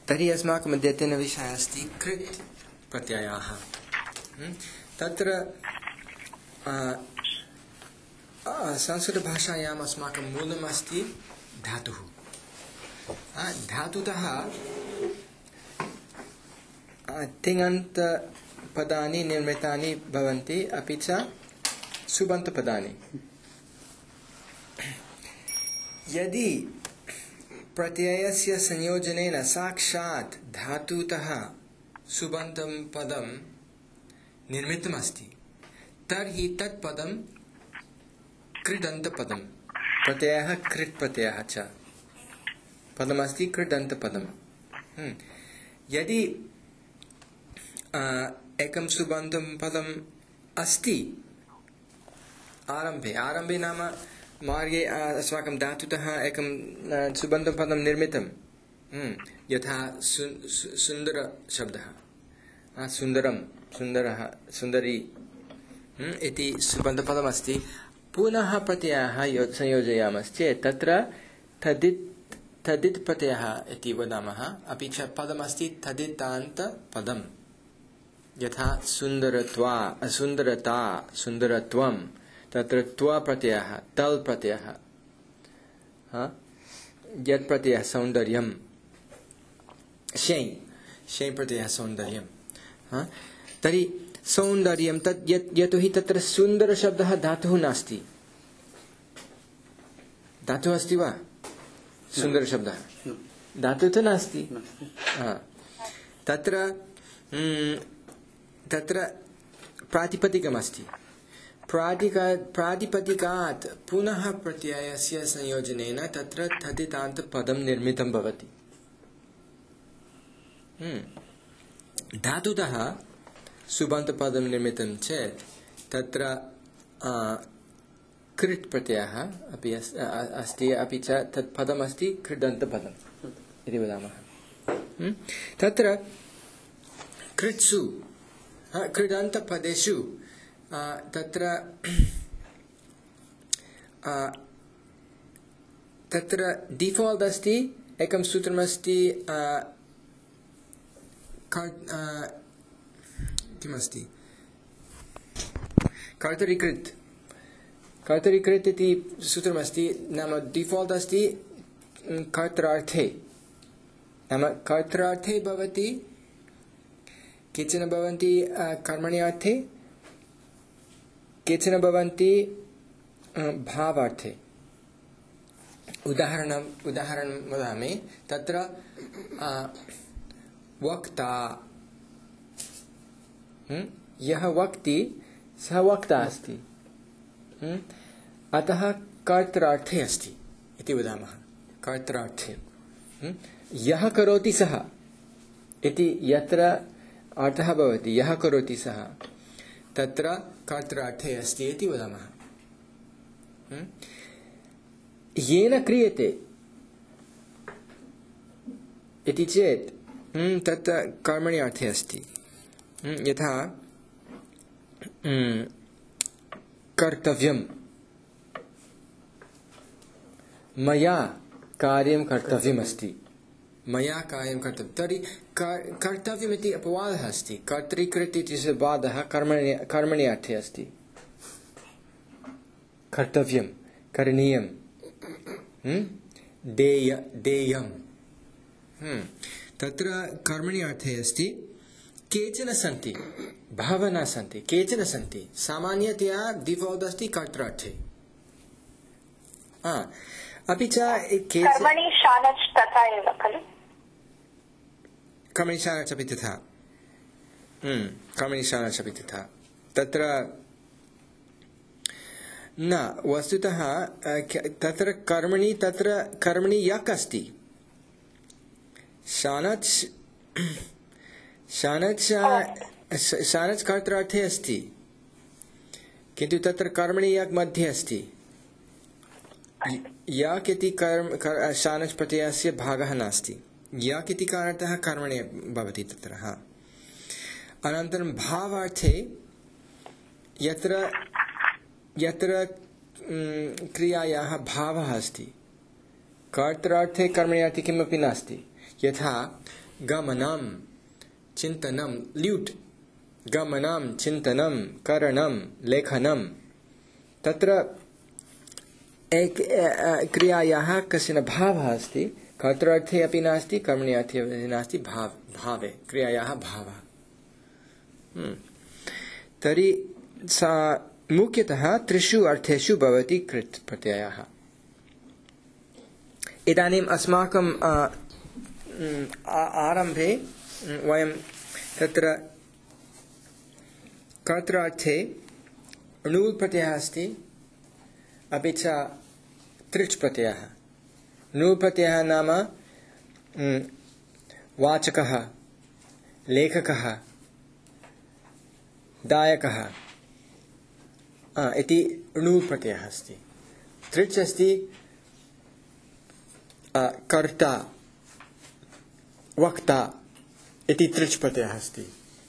तर्हि अस्माकम् अद्यतनविषयः अस्ति कृत् प्रत्ययाः। तत्र संस्कृतभाषायाम् अस्माकं मूलम् अस्ति धातुः। धातुतः तिङन्तपदानि निर्मितानि भवन्ति, अपि च सुबन्तपदानि। यदि प्रत्ययस्य संयोजनेन साक्षात् धातुतः सुबन्तं पदं निर्मितमस्ति, तर्हि तत् पदं कृदन्तपदं। प्रत्ययः कृत् प्रत्ययः च पदमस्ति कृदन्तपदम्। यदि एकं सुबन्तं पदम् अस्ति आरम्भे नाम मार्गे अस्माकं धातुतः एकं सुबन्तं पदं निर्मितं, यथा सुन्दरशब्दः, सुन्दरं, सुन्दरः, सुन्दरी इति सुबन्तपदमस्ति। पुनः प्रत्ययः संयोजयामश्चेत् तत्र तदित् प्रत्ययः इति वदामः। अपि च पदमस्ति तदितान्तपदम्, यथा सुन्दरत्वा, सुन्दरता, सुन्दरत्वं, तत्र त्व प्रत्ययः, तल् प्रत्ययः, यत् प्रत्ययः सौन्दर्यं, शें प्रत्ययः सौन्दर्यं। तर्हि सौन्दर्यं तत् यतोहि तत्र सुन्दरशब्दः धातुः नास्ति। धातुः अस्ति वा? सुन्दरशब्दः धातुः तु नास्ति। तत्र प्रातिपदिकमस्ति। प्रातिपदिकात् पुनः प्रत्ययस्य संयोजनेन तत्र तदितान्तपदं निर्मितं भवति। धातुतः सुबन्तपदं निर्मितं चेत् तत्र कृत् प्रत्ययः अपि अस्ति, अपि च तत् पदमस्ति कृदन्तपदम् इति वदामः। तत्र कृत्सु कृदन्तपदेषु तत्र डिफाल्ट् अस्ति, एकं सूत्रमस्ति, किमस्ति, कर्तरीकृत् इति सूत्रमस्ति। नाम डिफाल्ट् अस्ति कर्त्रार्थे, नाम कर्त्रार्थे भवति, केचन भवन्ति कर्मणि अर्थे, केचन भवन्ति भावार्थे। उदाहरणं वदामि। तत्र वक्ता, यः वक्ति सः वक्ता अस्ति, अतः कर्त्रार्थे अस्ति इति वदामः। कर्त्रार्थे यः करोति सः इति यत्र अर्थः भवति, यः करोति सः, तत्र कर्त्रार्थे अस्ति इति वदामः। येन क्रियते इति चेत् तत्र कर्मणि अर्थे अस्ति। यथा कर्तव्यं, मया कार्यं कर्तव्यमस्ति, मया कार्यं कर्तव्यं। तर्हि कर्तव्यम् इति अपवादः अस्ति। कर्तृकृत् इति बाधः कर्मणि अर्थे अस्ति। कर्तव्यं, करणीयं, देयं, तत्र कर्मणि अर्थे अस्ति। केचन सन्ति, बहवः न सन्ति, केचन सन्ति। सामान्यतया डिफाल्ट् अस्ति कर्त्रार्थे। अपि च कर्मणि शानच् तथा एव खलु? कर्मणि शानच् अपि तथा, कर्मणि शानच् अपि तथा। तत्र न, वस्तुतः तत्र कर्मणि यक् अस्ति। शानच् कर्त्रार्थे अस्ति, किन्तु तत्र कर्मणि यक् मध्ये अस्ति। यक् इति शानच् प्रत्ययस्य भागः नास्ति। यक् इति कारणतः कर्मणि भवति तत्र। अनन्तरं भावार्थे यत्र क्रियायाः भावः अस्ति, कर्त्रार्थे कर्मण्यार्थे किमपि नास्ति। यथा गमनं चिन्तनं ल्यूट् गमनं चिन्तनं करणं लेखनं तत्र क्रियायाः कश्चन भावः अस्ति कर्तृर्थे अपि नास्ति कर्मणि अर्थे अपि नास्ति भावे क्रियायाः भावः तर्हि सा मुख्यतः त्रिषु अर्थेषु भवति कृत् प्रत्ययः इदानीम् अस्माकं आरम्भे वयं तत्र कर्तृर्थे णुल् प्रत्ययः अस्ति अपि च त्रिच् प्रत्ययः णुल् प्रत्ययः नाम वाचकः लेखकः दायकः इति णुल् प्रत्ययः अस्ति त्रिच् अस्ति कर्ता वक्ता इति त्रिच् प्रत्ययः अस्ति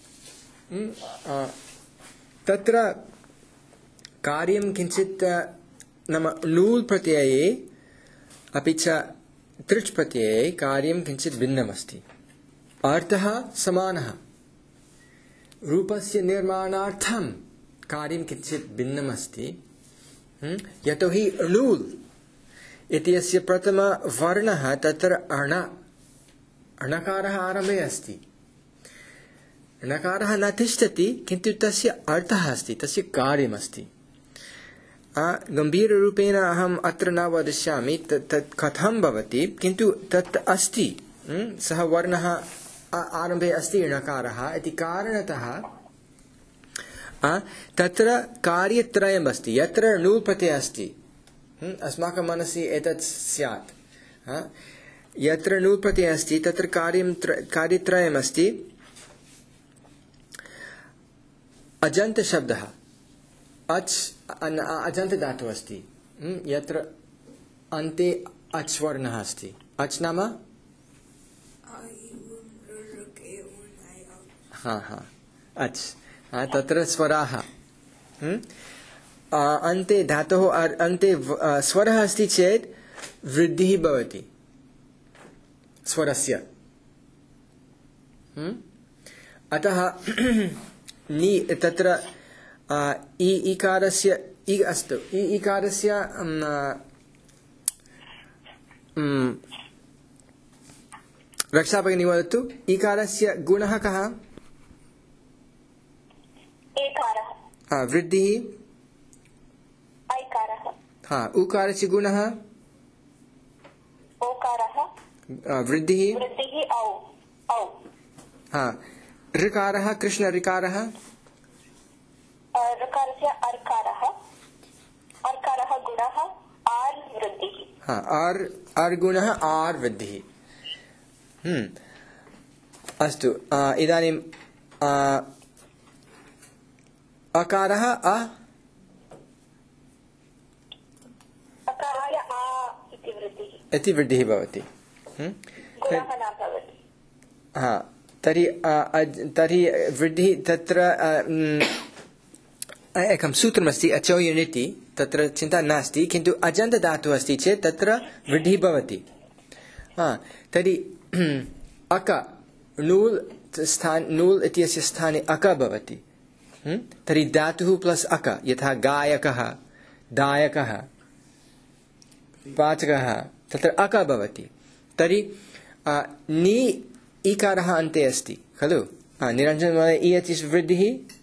तत्र कार्यं किञ्चित् नाम णुल् प्रत्यये अपि च त्रिच् प्रत्यये कार्यं किञ्चित् भिन्नमस्ति अर्थः समानः रूपस्य निर्माणार्थं कार्यं किञ्चित् भिन्नमस्ति यतोहि णुल् इत्यस्य प्रथमवर्णः तत्र अणकारः आरम्भे अस्ति णकारः न तिष्ठति किन्तु तस्य अर्थः अस्ति तस्य कार्यमस्ति गम्भीररूपेण अहम् अत्र न वदिष्यामि तत् कथं भवति किन्तु तत् अस्ति सः वर्णः आरम्भे अस्ति णकारः इति कारणतः तत्र कार्यत्रयम् अस्ति यत्र णुल् प्रत्ययः अस्ति अस्माकं मनसि एतत् स्यात् यत्र णुल् प्रत्ययः अस्ति तत्र कार्यत्रयम् अस्ति अजन्त शब्दः अजन्त धातुः अस्ति यत्र अन्ते अच् वर्णः अस्ति अच् नाम अच् तत्र स्वराः अन्ते धातोः अन्ते स्वरः अस्ति चेत् वृद्धिः भवति स्वरस्य अतः नि तत्र ईकारस्य अस्तु ईकारस्य रक्षाभगिनी वदतु ईकारस्य गुणः कः वृद्धिः उकारस्य गुणः वृद्धिः ऋकारः कृष्ण ऋकारः ऋकारस्य अर्कारः अर्कारः गुणः आर् वृद्धिः आर् गुणः आर् वृद्धिः अस्तु इदानीं अकारः इति वृद्धिः भवति तर्हि वृद्धिः तत्र एकं सूत्रमस्ति अचोयनिति तत्र चिन्ता नास्ति किन्तु अजन्त धातुः अस्ति चेत् तत्र वृद्धिः भवति तर्हि अक णुल् इत्यस्य स्थाने अक भवति तर्हि धातुः प्लस् अक यथा गायकः दायकः वाचकः तत्र अक भवति तर्हि नि ईकारः अन्ते अस्ति खलु निरञ्जन महोदय इयति वृद्धिः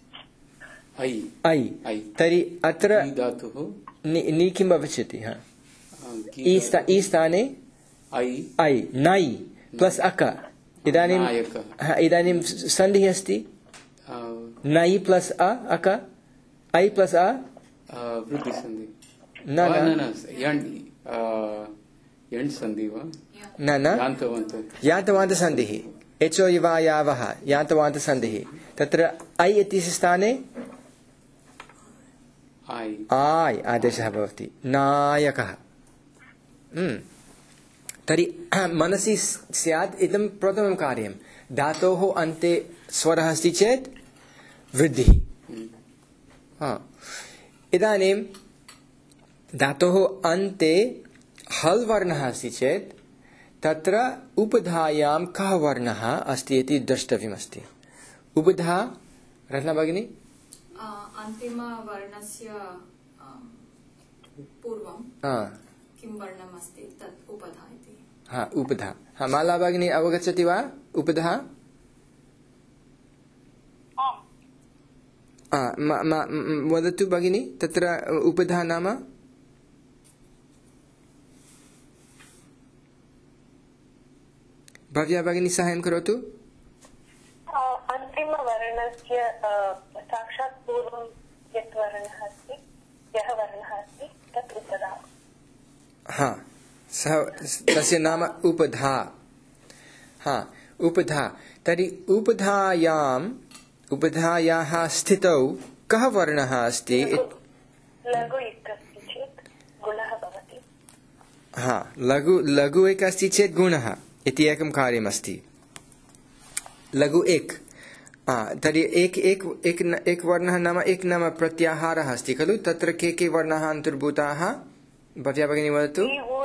ऐ तर्हि अत्र नि किं भविष्यति ई स्थाने ऐ नै प्लस् अक इदानीं सन्धिः अस्ति नै प्लस् अक ऐ प्लस् यान्तवान्तसन्धिः एचो युवा यावः यान्तवान्तसन्धिः तत्र ऐ इत्यस्य स्थाने आय् आदेशः भवति नायकः तर्हि मनसि स्यात् इदं प्रथमं कार्यं धातोः अन्ते स्वरः अस्ति चेत् वृद्धिः इदानीं धातोः अन्ते हल् वर्णः अस्ति चेत् तत्र उपधायां कः वर्णः अस्ति इति द्रष्टव्यमस्ति। उपधा रत्ना भगिनी अन्तिमवर्णस्य पूर्वं किं वर्णम् अस्ति तत् उपधा इति। उपधा। माला भगिनी अवगच्छति वा उपधा? वदतु भगिनी तत्र उपधा नाम? भव्या भगिनी साहाय्यं करोतु। अन्तिमवर्णस्य साक्षात् पूर्वं यत् वर्णः अस्ति, यः वर्णः अस्ति तत् उपधा। तस्य नाम उपधा। उपधा। तर्हि उपधायाः स्थितौ कः वर्णः अस्ति? लघु इक् अस्ति चेत् गुणः भवति। लघु एक अस्ति चेत् गुणः इति एकं कार्यमस्ति। लघु एक तर्हि एक वर्णः नाम एक नाम प्रत्याहारः अस्ति खलु। तत्र के वर्णाः अन्तर्भूताः? भव्या भगिनी वदतु।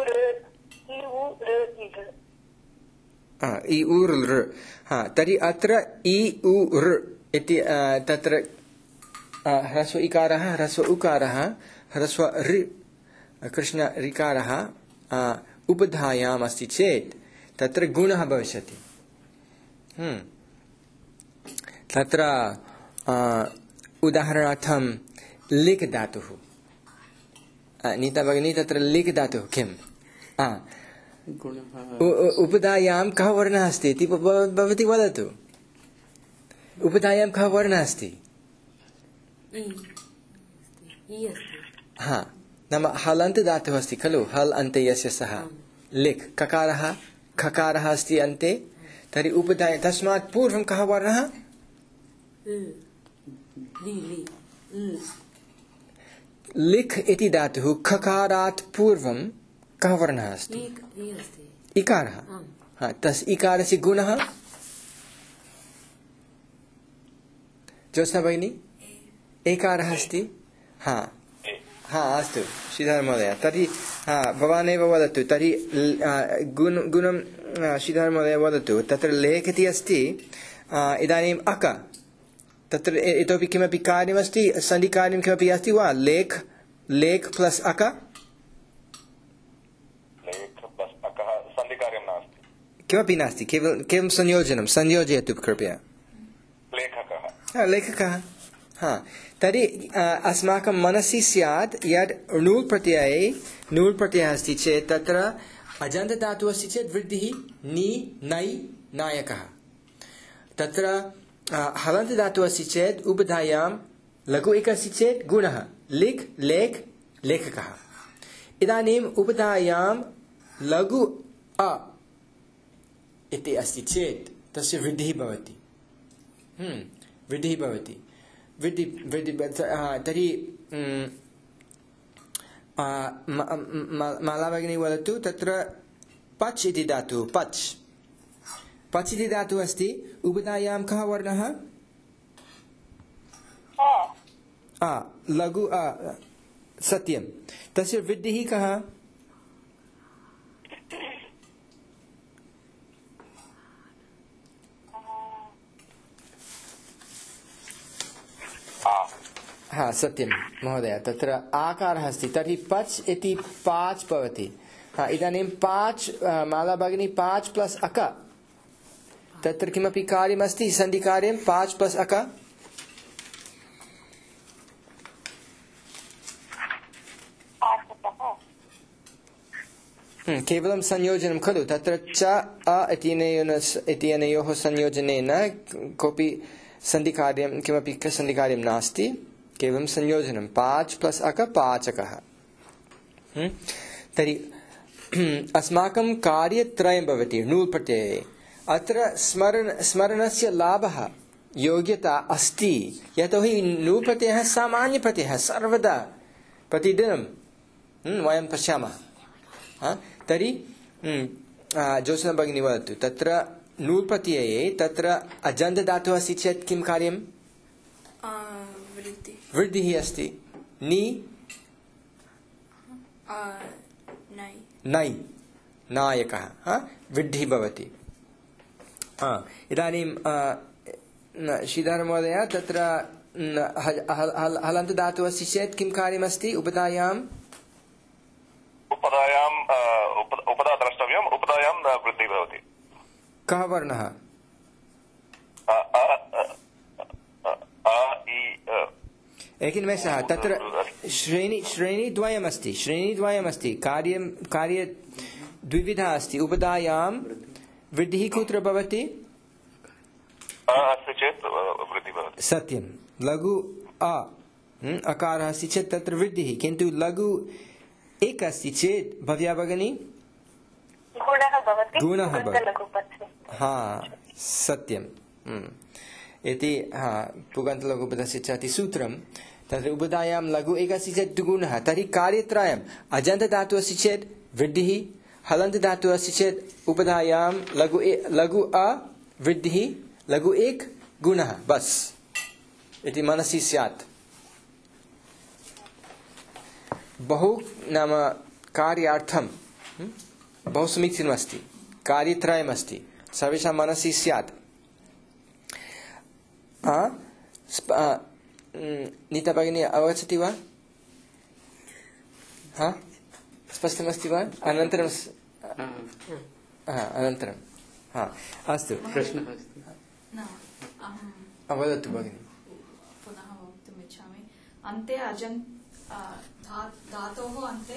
इ उ ऋ। तर्हि अत्र इ उ ऋ इति तत्र ह्रस्व इकारः, ह्रस्व उकारः, ह्रस्व ऋ कृष्ण ऋकारः उपधायाम् अस्ति चेत् तत्र गुणः भविष्यति। तत्र उदाहरणार्थं लिक् धातुः। नीता भगिनी तत्र लिक् धातुः किम्? उपधायां कः वर्णः अस्ति इति भवती वदतु। उपधायां कः वर्णः अस्ति? नाम हलन्त धातुः अस्ति खलु। हल् अन्ते यस्य सः लिक् ककारः खकारः अस्ति अन्ते। तर्हि उपधाय तस्मात् पूर्वं कः वर्णः? लिक् इति धातुः खकारात् पूर्वं कः वर्णः अस्ति? इकारः। तस् इकारस्य गुणः? ज्योत्स्ना भगिनी एकारः अस्ति। अस्तु श्रीधर महोदय। तर्हि भवानेव वदतु। तर्हि गुणं श्रीधर महोदय वदतु। तत्र लेख् इति अस्ति। इदानीम् अक तत्र इतोपि किमपि कार्यमस्ति? सन्धिकार्यं किमपि अस्ति वा? लेख् प्लस् अक। किमपि नास्ति, केवलं संयोजनं। संयोजयतु कृपया। लेखकः। तर्हि अस्माकं मनसि स्यात् यत् णुल् प्रत्ययः अस्ति चेत् तत्र अजन्त धातुः अस्ति चेत् वृद्धिः नि नै नायकः। तत्र हलन्त धातुः अस्ति चेत् उपधायां लघु एक अस्ति चेत् गुणः लिक् लेख् लेखकः। इदानीम् उपधायां लघु अ इति अस्ति चेत् तस्य वृद्धिः भवति। तर्हि माला भगिनी वदतु। तत्र पच् इति धातुः पच् इति धातुः अस्ति। उपधायां कः वर्णः? लघु सत्यं। तस्य वृद्धिः कः? सत्यं महोदय। तत्र आकारः अस्ति। तर्हि पच् इति पाच् भवति। इदानीं पाच् माला भगिनी पाच् प्लस् अक तत्र किमपि कार्यमस्ति? सन्धिकार्यं पाच् प्लस् अक। केवलं संयोजनं खलु। तत्र च अ इत्यनयोः संयोजनेन कोऽपि सन्धिकार्यं किमपि सन्धिकार्यं नास्ति। केवलं संयोजनं पाच् प्लस् अक पाचकः। तर्हि अस्माकं कार्यत्रयं भवति णुल् प्रत्यये। अत्र स्मरणस्य लाभः योग्यता अस्ति। यतोहि णुल् प्रत्ययः सामान्यप्रत्ययः सर्वदा प्रतिदिनं वयं पश्यामः। तर्हि ज्योत्स्ना भगिनी वदतु। तत्र णुल् प्रत्यये तत्र अजन्त धातुः अस्ति चेत् किं कार्यं? वृद्धिः अस्ति। नि नै नायकः वृद्धिः भवति। इदानीं श्रीधर महोदय तत्र हलन्त धातुः अस्ति चेत् किं कार्यमस्ति? उपधायाम् उपधा द्रष्टव्यम्, उपधायां वृद्धिः भवति। कः वर्णः? एकनिमेषः, तत्र श्रेणीद्वयमस्ति, कार्य द्विविधा अस्ति। उपधायां वृद्धिः कुत्र भवति? अस्ति चेत् वृद्धिः भवति। सत्यं। लघु अकारः अस्ति चेत् तत्र वृद्धिः, किन्तु लघु एक अस्ति चेत् भव्या भगिनी गुणः भवति। सत्यम् इति पुगन्तलघुपदस्य च सूत्रं। तत्र उपधायां लघु एक अस्ति चेत् द्विगुणः, तर्हि कार्यत्रयम् अजन्तधातुः अस्ति चेत् वृद्धिः, हलन्तधातुः अस्ति चेत् उपधायां लघु अ वृद्धिः, लघु एक गुणः, बस् इति मनसि स्यात्। बहु नाम कार्यार्थं बहु समीचीनमस्ति, कार्यत्रयमस्ति, सर्वेषां मनसि स्यात्। नीता भगिनी अवगच्छति वा? स्पष्टमस्ति वा? अनन्तरं अस्तु, प्रश्नः अस्ति। वदतु भगिनि। पुनः वक्तुमिच्छामि। अन्ते धातोः अन्ते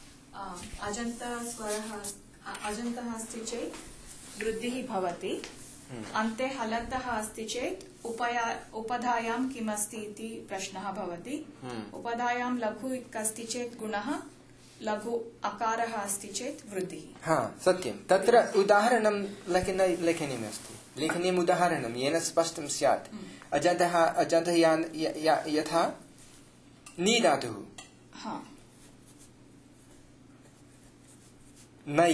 अजन्तः अस्ति चेत् वृद्धिः भवति। अन्ते हलन्तः अस्ति चेत् उपधायां किम् अस्ति इति प्रश्नः भवति। उपधायां लघु अस्ति चेत् गुणः, लघु अकारः अस्ति चेत् वृद्धिः। सत्यं। तत्र उदाहरणं लेखनीयम् उदाहरणं येन स्पष्टं स्यात्। अजन्तः यथा नी धातुः नै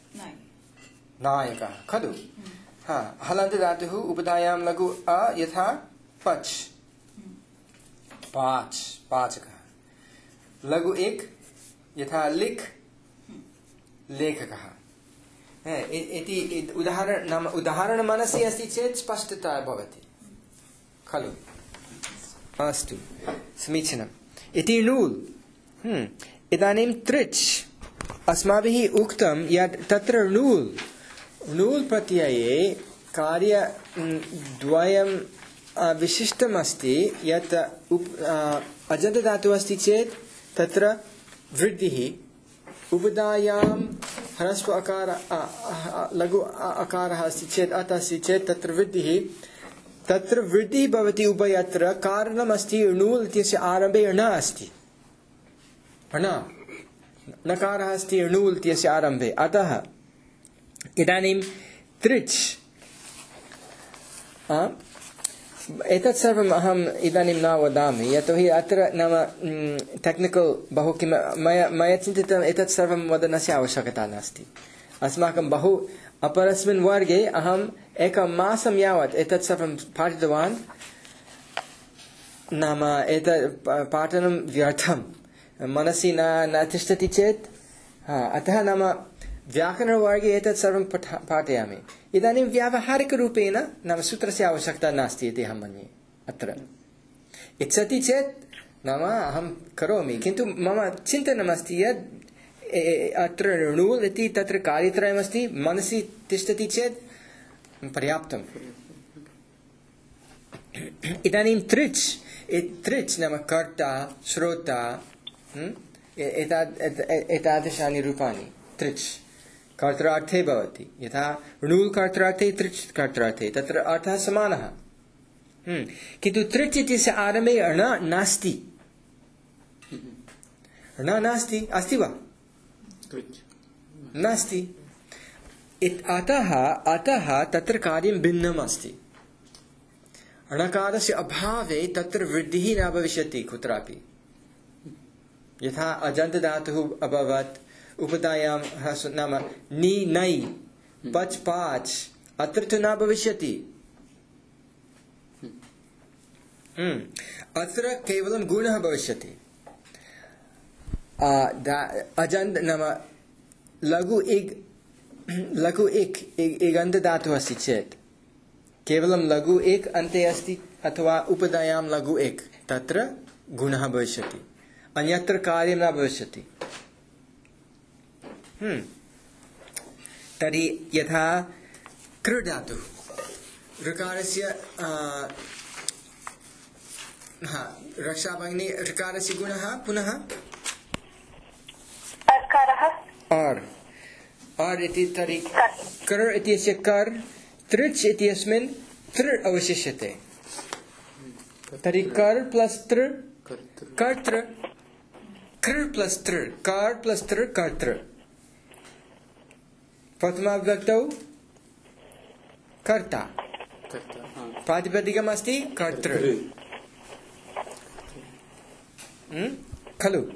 नायकः खलु। हलन्त धातुः उपधायां लघु अ यथा पच् पाचकः, लघु एक यथा लिख लेखकः इति उदाहरण मनसि अस्ति चेत् स्पष्टता भवति खलु। अस्तु, समीचीनम्। इति नूल्। इदानीं तृच् अस्माभिः उक्तं यत् तत्र नूल् प्रत्यये कार्यद्वयं विशिष्टमस्ति। यत् अजन्तधातुः अस्ति चेत् तत्र वृद्धिः, उपधायां ह्रस्व अकार लघु अकारः अस्ति चेत् अस्ति चेत् तत्र वृद्धिः। तत्र वृद्धिः भवति उभयत्र। कारणमस्ति नूल् इत्यस्य आरम्भे ण अस्ति, नकारः अस्ति नूल् इत्यस्य आरम्भे। अतः इदानीं तृच् एतत् सर्वम् अहम् इदानीं न वदामि, यतोहि अत्र नाम टेक्निकल् बहु किं मया चिन्तितम् एतत् सर्वं वदनस्य आवश्यकता नास्ति। अस्माकं बहु अपरस्मिन् वर्गे अहम् एकं मासं यावत् एतत् सर्वं पाठितवान्। नाम एतत् पाठनं व्यर्थं मनसि न तिष्ठति चेत् अतः नाम व्याकरणवर्गे एतत् सर्वं पाठयामि। इदानीं व्यावहारिकरूपेण नाम सूत्रस्य आवश्यकता नास्ति इति अहं मन्ये। अत्र इच्छति चेत् नाम अहं करोमि, किन्तु मम चिन्तनमस्ति यत् अत्र नूल् इति तत्र कार्यत्रयमस्ति, मनसि तिष्ठति चेत् पर्याप्तम्। इदानीं तृच् नाम कर्ता श्रोता एतादृशानि रूपाणि तृच् कर्त्रार्थे भवति। यथा नूल् कर्त्रार्थे तृच् कर्त्रार्थे तत्र अर्थः समानः। किन्तु तृच् इत्यस्य आरम्भे ण नास्ति। नास्ति, अस्ति वा? नास्ति। अतः तत्र कार्यं भिन्नम् अस्ति। णकारस्य अभावे तत्र वृद्धिः न भविष्यति कुत्रापि। यथा अजन्तधातुः अभवत्, उपधायां नाम नी नै पच् पाच्, अत्र तु न भविष्यति। अत्र केवलं गुणः भविष्यति। अजन्त नाम लघु इग् लघु एक अन्त धातुः अस्ति चेत् केवलं लघु एक अन्ते अस्ति अथवा उपधायां लघु एक तत्र गुणः भविष्यति अन्यत्र कार्यं न भविष्यति तर्हि यथा कृ धातुः ऋकारस्य रक्षा भगिनी ऋकारस्य गुणः पुनः और इति तर्हि कर् इत्यस्य कर् तृच् इत्यस्मिन् तृ अवशिष्यते तर्हि कर् प्लस् तृ कर्तृ कृ प्लस् तृ कार् प्लस् तृ कर्तृ प्रथमाविभक्तौ कर्ता प्रातिपदिकम् अस्ति कर्तृ खलु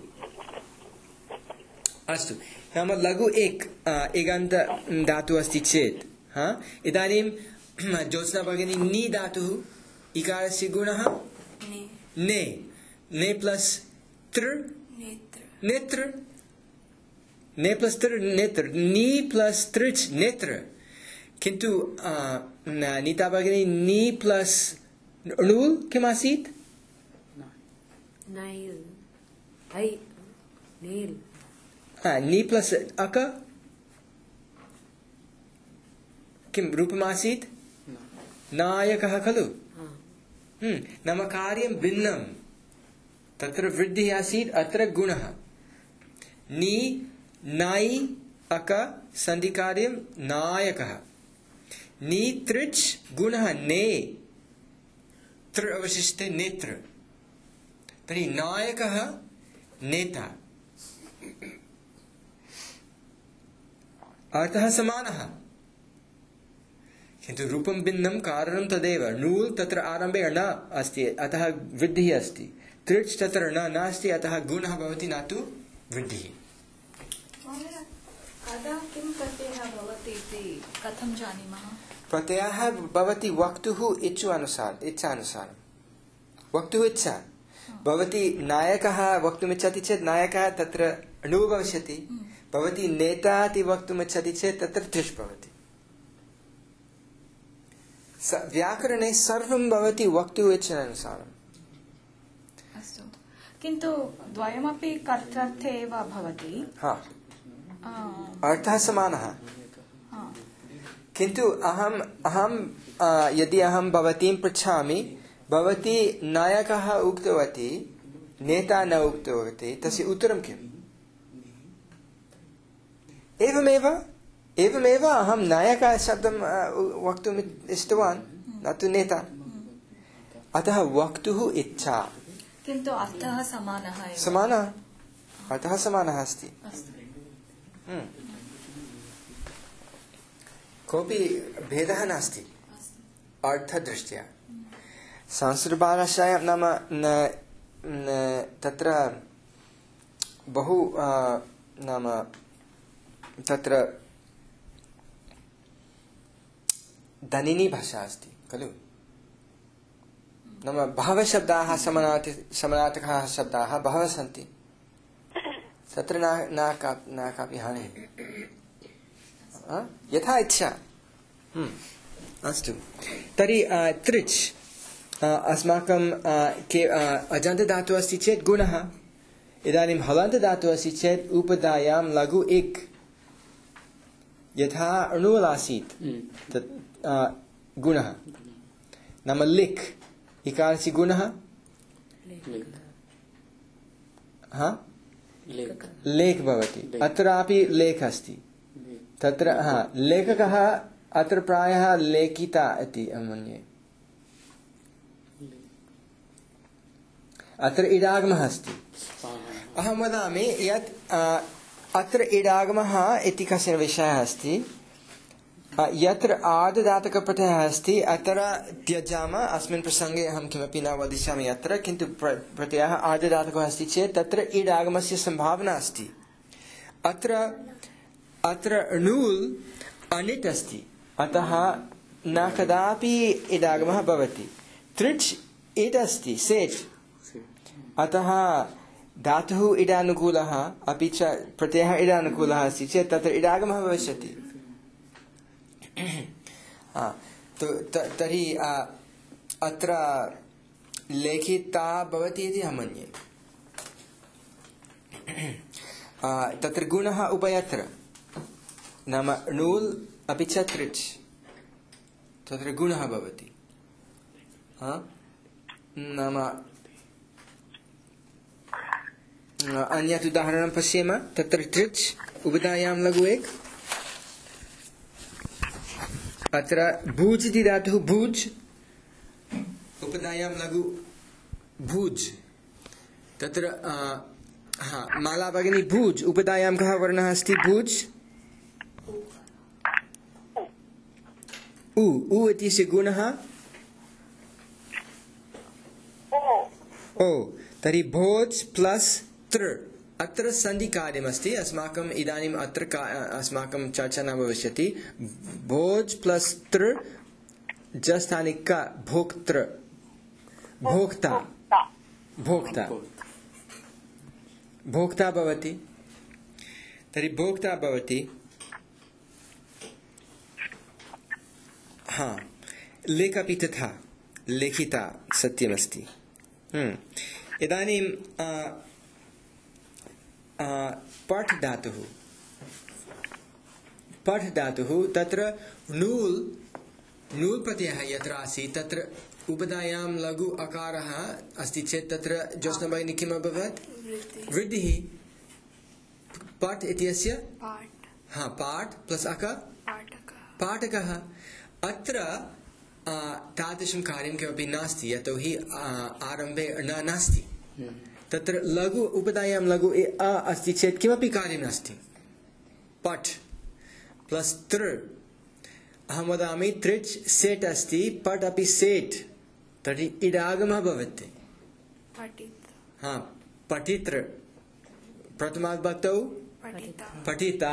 अस्तु नाम लघु एकान्त धातुः अस्ति चेत् इदानीं ज्योत्स्ना भगिनी नी धातुः इकारस्य गुणः ने ने प्लस् तृ नेत्र ने प्लस् तृ नेत्र नी प्लस् तृच् नेत्र किन्तु नीता भगिनी नी प्लस् णुल् किम् आसीत् नी प्लस् अक किं रूपमासीत् नायकः खलु नाम कार्यं भिन्नं तत्र वृद्धिः आसीत् अत्र गुणः नी नाई अक सन्धिकार्यं नायकः नी तृच् गुणः ने तृ अवशिष्टे नेत्र तर्हि नायकः नेता अर्थः समानः किन्तु रूपं भिन्नं कारणं तदेव नूल् तत्र आरम्भे न अस्ति अतः वृद्धिः अस्ति तृच् तत्र न नास्ति अतः गुणः भवति न तु वृद्धिः कदा किं प्रत्ययः भवति इति कथं जानीमः प्रत्ययः भवति वक्तुः इच्छानुसारं वक्तुः इच्छा भवती नायकः वक्तुमिच्छति चेत् नायकः तत्र णु भविष्यति भवती नेता इति वक्तुमिच्छति चेत् तत्र तृष् भवति व्याकरणे सर्वं भवति वक्तुः इच्छानुसारम् अस्तु किन्तु द्वयमपि कर्तृर्थे एव भवति अर्थः समानः किन्तु अहं यदि अहं भवतीं पृच्छामि भवती नायकः उक्तवती नेता न उक्तवती तस्य उत्तरं किम् एवमेव अहं नायकः शब्दं वक्तुम् इष्टवान् न तु नेता अतः वक्तुः इच्छा किन्तु अर्थः समानः अर्थः समानः अस्ति कोऽपि भेदः नास्ति अर्थदृष्ट्या संस्कृतभाषायां नाम तत्र बहु नाम तत्र धनिनी भाषा अस्ति खलु नाम बहवः शब्दाः समानार्थकाः शब्दाः बहवः सन्ति तत्र न कापि हानिः यथा इच्छा अस्तु तर्हि तृच् अस्माकं अजन्तधातुः अस्ति चेत् गुणः इदानीं हलन्तधातुः अस्ति चेत् उपधायां लघु एक यथा अणुवल् आसीत् तत् गुणः नाम लिक् इकारस्य गुणः लेख् भवति अत्रापि लेख् अस्ति तत्र लेखकः अत्र प्रायः लेखिता इति मन्ये अत्र इडागमः अस्ति अहं वदामि यत् अत्र इडागमः इति कश्चन विषयः अस्ति यत्र आर्धधातुकप्रत्ययः अस्ति अत्र त्यजामः अस्मिन् प्रसङ्गे अहं किमपि न वदिष्यामि अत्र किन्तु प्रत्ययः आर्धधातुकः अस्ति चेत् तत्र इडागमस्य सम्भावना अस्ति अत्र णुल् अनिट् अस्ति अतः न कदापि इडागमः भवति तृच् इड् अस्ति सेच् अतः धातुः इडानुकूलः अपि च प्रत्ययः इडानुकूलः अस्ति चेत् तत्र इडागमः भविष्यति तर्हि अत्र लेखिता भवति इति अहं मन्ये। तत्र गुणः उभयत्र, नाम णूल् अपि च तृच्, तत्र गुणः भवति। नाम अन्यत् उदाहरणं पश्येम। तत्र तृच् उभयतायां लघु एक, अत्र भूज् इति धातुः भूज्, उपधायां लघु भूज्। तत्र माला भगिनी भूज् उपधायां कः वर्णः अस्ति? भूज् उ, उ इत्यस्य गुणः ओ। तर्हि भोज् प्लस् तृ, अत्र सन्धिकार्यमस्ति। अस्माकम् इदानीम् अत्र अस्माकं चर्चा न भविष्यति। भोज् प्लस् तृ जस्थाने क, भोक्तृ, भोक्ता, भोक्ता, भोक्ता भवति। तर्हि भोक्ता भवति। लेख अपि तथा, लेखिता सत्यमस्ति। इदानीं पठ् धातुः, पठ् धातुः, तत्र नूल्, नूल् प्रत्ययः यत्र आसीत् तत्र उपधायां लघु अकारः अस्ति चेत् तत्र ज्योत्स्ना भगिनी किम् अभवत्? वृद्धिः। पठ् इत्यस्य पाठ् प्लस् अक पाठकः। अत्र तादृशं कार्यं किमपि नास्ति, यतोहि आरम्भे न नास्ति। तत्र लघु उपधायां लघु अ अस्ति चेत् किमपि कार्यं नास्ति। पठ् प्लस् तृ, अहं वदामि तृच् सेट् अस्ति, पठ् अपि सेट्, तर्हि इडागमः भवति। पठितृ, प्रथमाविभक्तौ पठिता।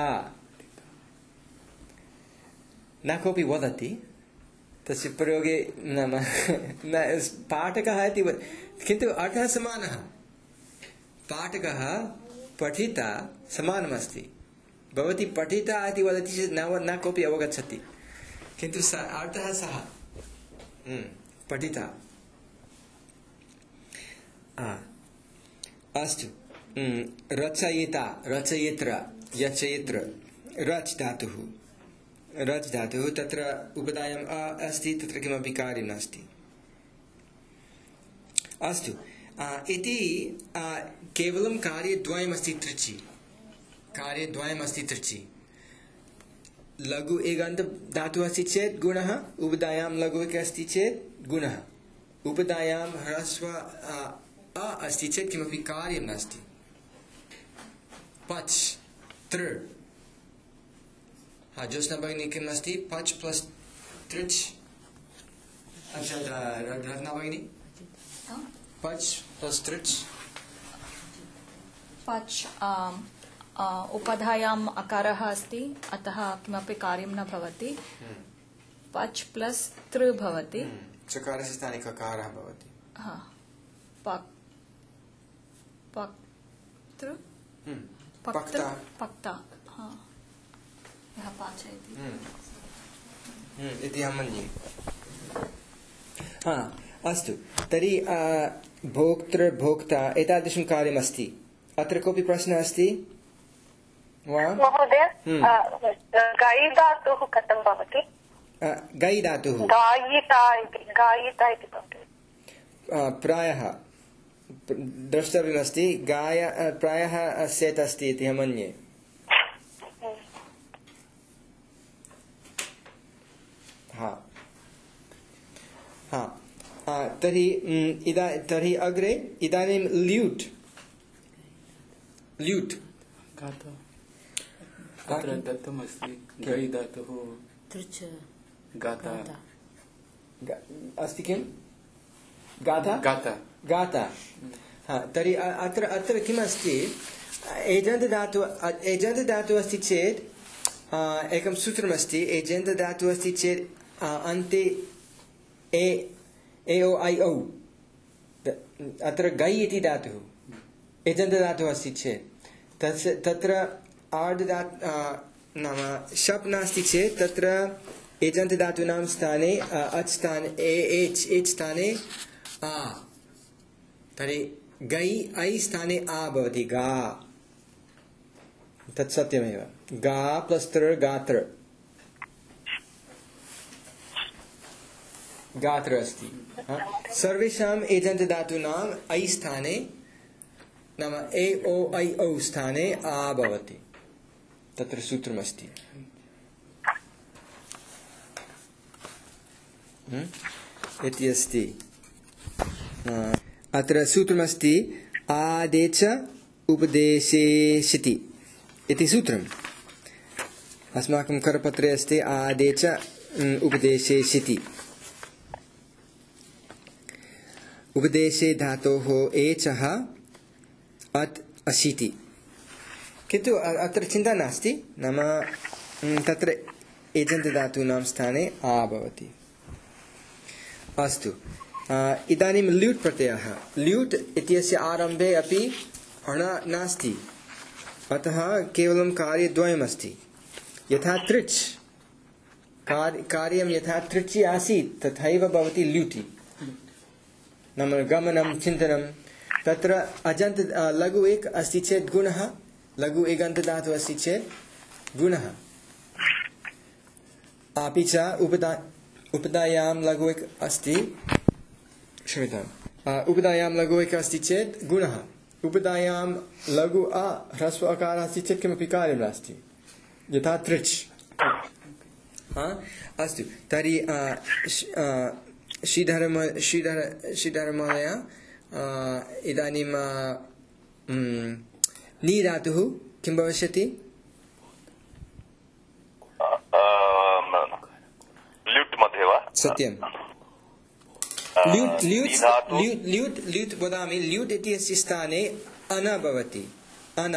न कोऽपि वदति तस्य प्रयोगे, नाम पाठकः इति, किन्तु अर्थः समानः। पाठकः पठिता समानमस्ति। भवती पठिता इति वदति चेत् न कोऽपि अवगच्छति, किन्तु अर्थः सः, पठिता। अस्तु, रचयिता, रचयित्र, यचयित्र, रच् धातुः, रच् धातुः, तत्र उपधायाम् अ अस्ति, तत्र किमपि कार्यं नास्ति। अस्तु, इति केवलं कार्यद्वयमस्ति तृचि, कार्यद्वयमस्ति तृचि। लघु एगन्त धातुः अस्ति चेत् गुणः, उपधायां लघु एक अस्ति चेत् गुणः, उपधायां ह्रस्व अ अस्ति चेत् किमपि कार्यं नास्ति। पच् तृ, ज्योत्स्ना भगिनी किम् अस्ति? पच् प्लस् तृच्। रत्ना भगिनी, पच् प्लस् तृच्। पच् उपधायाम् अकारः अस्ति, अतः किमपि कार्यं न भवति। पच् प्लस् तृ भवति, चकारस्य स्थाने ककारः भवति। पक्, पक्तृ, पक्ता, यः पाचयति इति अहं मन्ये। अस्तु, तर्हि भोक्तृ भोक्ता एतादृशं कार्यमस्ति। अत्र कोऽपि प्रश्नः अस्ति वा? महोदय, गै धातुः कथं भवति? गै धातुः गायिता इति भवति। प्रायः द्रष्टव्यमस्ति, प्रायः सेट् अस्ति इति अहं मन्ये। तर्हि अग्रे इदानीं ल्यूट्, ल्यूट् अत्र दत्तमस्ति गै धातुः गाता अस्ति किं? गाता, गाता, गाता। तर्हि अत्र किमस्ति? एजन्त धातुः अस्ति चेत् एकं सूत्रमस्ति। एजन्त धातुः अस्ति चेत् अन्ते ए ओ ऐ औ, अत्र गै इति धातुः एजन्त धातुः अस्ति चेत् तत्र आर्द् नाम शप् नास्ति चेत् तत्र एजन्त धातूनां स्थाने अच् स्थाने एच् स्थाने आ, तर्हि गै ऐ स्थाने आ भवति गा, तत् सत्यमेव। गा प्लस् तृ गात्र, गात्र अस्ति। सर्वेषाम् एजन्त धातूनाम् ऐ स्थाने नाम ए ओ ऐ औ स्थाने आ भवति, तत्र सूत्रमस्ति। इति अस्ति। अत्र सूत्रमस्ति आदेच उपदेशेषिति इति सूत्रम् अस्माकं करपत्रे अस्ति। आदेच उपदेशेषिति। उपदेशे धातोः एचः अत् अशीति, किन्तु अत्र चिन्ता नास्ति, नाम तत्र एजन्त धातूनां स्थाने आ भवति। अस्तु, इदानीं ल्यूट् प्रत्ययः। ल्यूट् इत्यस्य आरम्भे अपि अण नास्ति, अतः केवलं कार्यद्वयमस्ति। यथा त्रिच् कार्यं यथा त्रिचि आसीत् तथैव भवति ल्यूटि, नाम गमनं चिन्तनं। तत्र अजन्त लघु एक अस्ति चेत् गुणः, लघु एगन्त धातुः अस्ति चेत् गुणः। अपि च उपधायां लघु एक अस्ति, क्षम्यताम्, उपधायां लघु एक अस्ति चेत् गुणः। उपधायां लघु अ ह्रस्व अकारः अस्ति चेत् किमपि कार्यं नास्ति, यथा त्रिच्। अस्तु, तर्हि श्रीधर महोदय, इदानीं नी धातुः किं भविष्यति? ल्यूट् मध्ये वा? सत्यं। ल्यूट् वदामि। ल्यूट् इत्यस्य स्थाने अन भवति। अन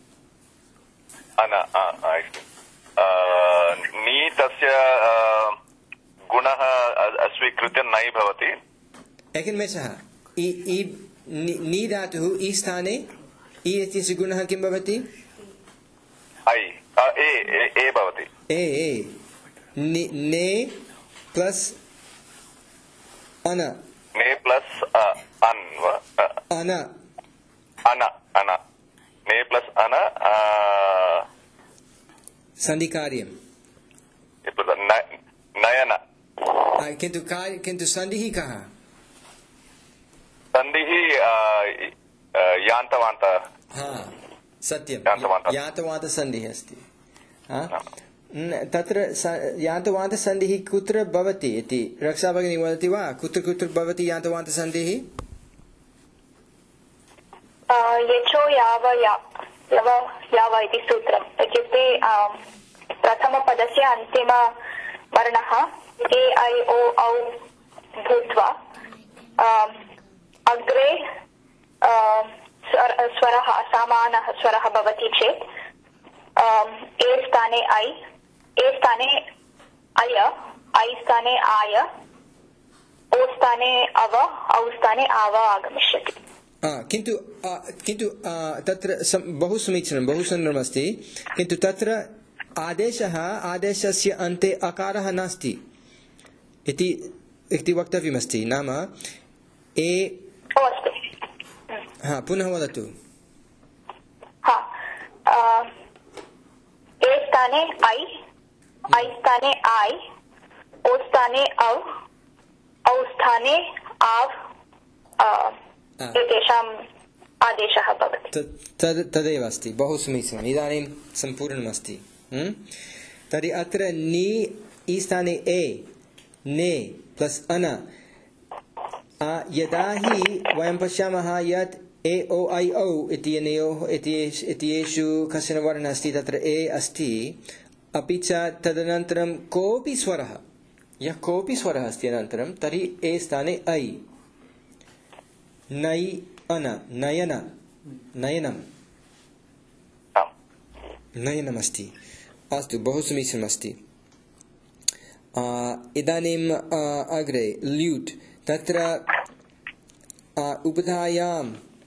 नी तस्य गुणः अस्वीकृत्य नै भवति। एकनिमेषः। नी धातुः ई स्थाने ई इत्यस्य गुणः किं भवति? ऐ ए भवति। ने प्लस् अन। ने प्लस् अन् वा? अन ने प्लस् अन सन्धिकार्यं नयन किन्तु सन्धिः कः सन्धिः यान्तवान्त सत्यं यान्तवान्तसन्धिः अस्ति तत्र यान्तवान्तसन्धिः कुत्र भवति इति रक्षा भगिनी वदति वा कुत्र कुत्र भवति यान्तवान्तसन्धिः यचो याव इति सूत्रम् इत्युक्ते प्रथमपदस्य अन्तिमवर्णः ए ऐ ओ औ भूत्वा अग्रे स्वरः समानः स्वरः भवति चेत् ए स्थाने ऐ ए स्थाने अय ऐ स्थाने आय ओ स्थाने अव औ स्थाने आव आगमिष्यति किन्तु तत्र बहु समीचीनं बहु सुन्दरमस्ति किन्तु तत्र आदेशस्य अन्ते अकारः नास्ति इति वक्तव्यमस्ति नाम ए पुनः वदतु ए स्थाने ऐ स्थाने आय ओ स्थाने अव औ स्थाने आव एतेषाम् आदेशः भवति तदेव अस्ति बहु समीचीनम् इदानीं सम्पूर्णमस्ति तर्हि अत्र नी ई स्थाने ए ने प्लस् अन यदा हि वयं पश्यामः यत् ए ओ ऐ औ इत्येषु कश्चन वर्णः अस्ति तत्र ए अस्ति अपि च तदनन्तरं कोऽपि स्वरः यः कोऽपि स्वरः अस्ति अनन्तरं तर्हि ए स्थाने ऐ नै अन नयन नयनमस्ति अस्तु बहु समीचीनमस्ति इदानीम् अग्रे ल्यूट् तत्र उपधायां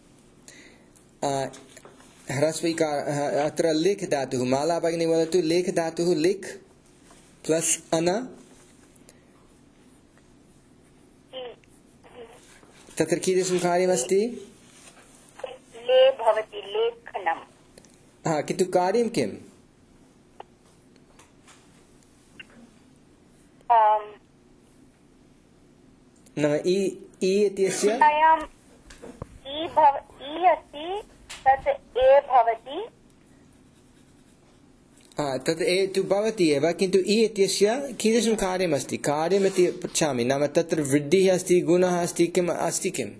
ह्रस्वीकार अत्र लिख् धातुः माला भगिनी वदतु लिख् धातुः लिख् प्लस् अन तत्र कीदृशं कार्यमस्ति? ले भवति लेखनम्। हा, किन्तु कार्यं किम्? नाम इ इत्यस्य इ अस्ति तत् ए भवति। तत् ए तु भवति एव, किन्तु इ इत्यस्य कीदृशं कार्यमस्ति? कार्यमिति पृच्छामि। नाम तत्र वृद्धिः अस्ति, गुणः अस्ति, किम् अस्ति? किम्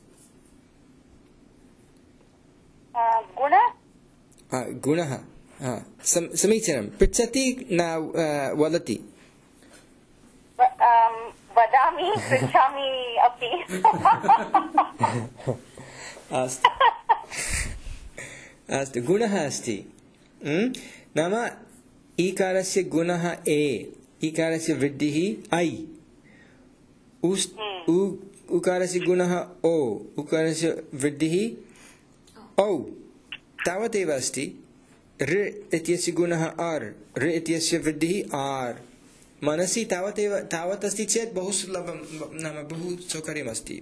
गुणः? समीचीनं। पृच्छति न वदति? वदामि, पृच्छामि अपि। अस्तु, गुणः अस्ति। नाम ईकारस्य गुणः ए, ईकारस्य वृद्धिः ऐ, उकारस्य गुणः ओ, उकारस्य वृद्धिः औ, तावदेव अस्ति। ऋ इत्यस्य गुणः अर्, ऋ इत्यस्य वृद्धिः आर्। मनसि तावत् अस्ति चेत् बहु सुलभं, नाम बहु सौकर्यमस्ति।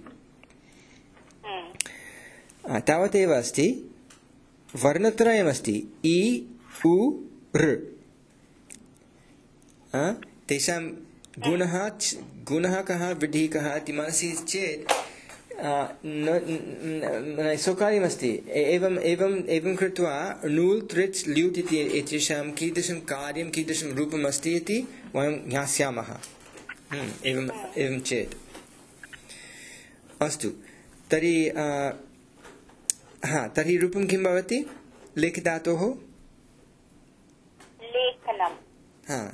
तावदेव अस्ति। वर्णत्रयमस्ति इ उ ऋ। तेषां गुणः कः, वृद्धिः कः इति मनसि चेत् सौकर्यमस्ति। एवं कृत्वा णूल् त्रिच् ल्यूट् इति एतेषां कीदृशं कार्यं, कीदृशं रूपम् अस्ति इति वयं ज्ञास्यामः। एवं चेत् अस्तु। तर्हि रूपं किं भवति? लेख् धातोः लेखनम्।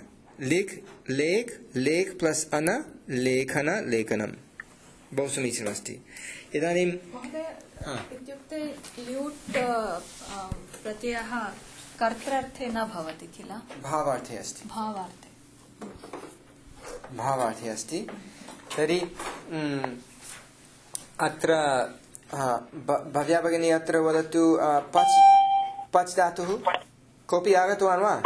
लेख् प्लस् अन लेखन, लेखनं। बहु समीचीनमस्ति। इदानीं इत्युक्ते ल्यूट् प्रत्ययः कर्त्रार्थे न भवति किल? भावार्थे अस्ति। भावार्थे अस्ति। तर्हि अत्र भव्या भगिनी अत्र वदतु, पच् धातुः कोऽपि आगतवान् वा?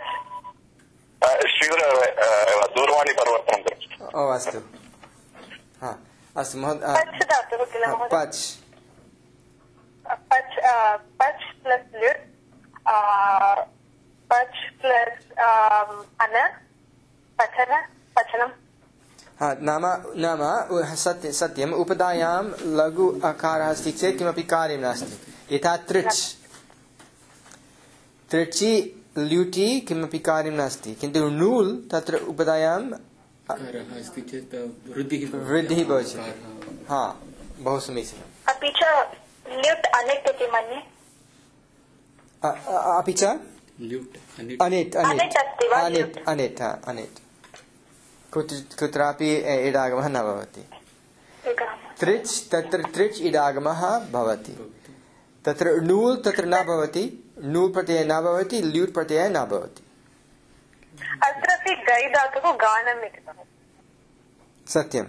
दूरवाणी परिवर्तनं करोतु। ओ अस्तु। अस्तु महोदय, पच् प्लस् ल्युट्, पच् प्लस् अन, पचनं। नाम सत्यम्। उपधायां लघु अकारः अस्ति चेत् किमपि कार्यं नास्ति। यथा त्रिचि ल्युटि किमपि कार्यं नास्ति, किन्तु णूल् तत्र उपधायां वृद्धिः भवति। बहु समीचीनम्। अपि च ल्युट् अनेट् इति मन्ये। अपि च अनेट् कुत्रापि इडागमः न भवति। तत्र त्रिच् इडागमः भवति। तत्र णूल् तत्र न भवति, णूल् प्रत्ययः न भवति, ल्यूट् प्रत्ययः न भवति। अत्रापि गै धातुः गानम् इति भवति। सत्यम्।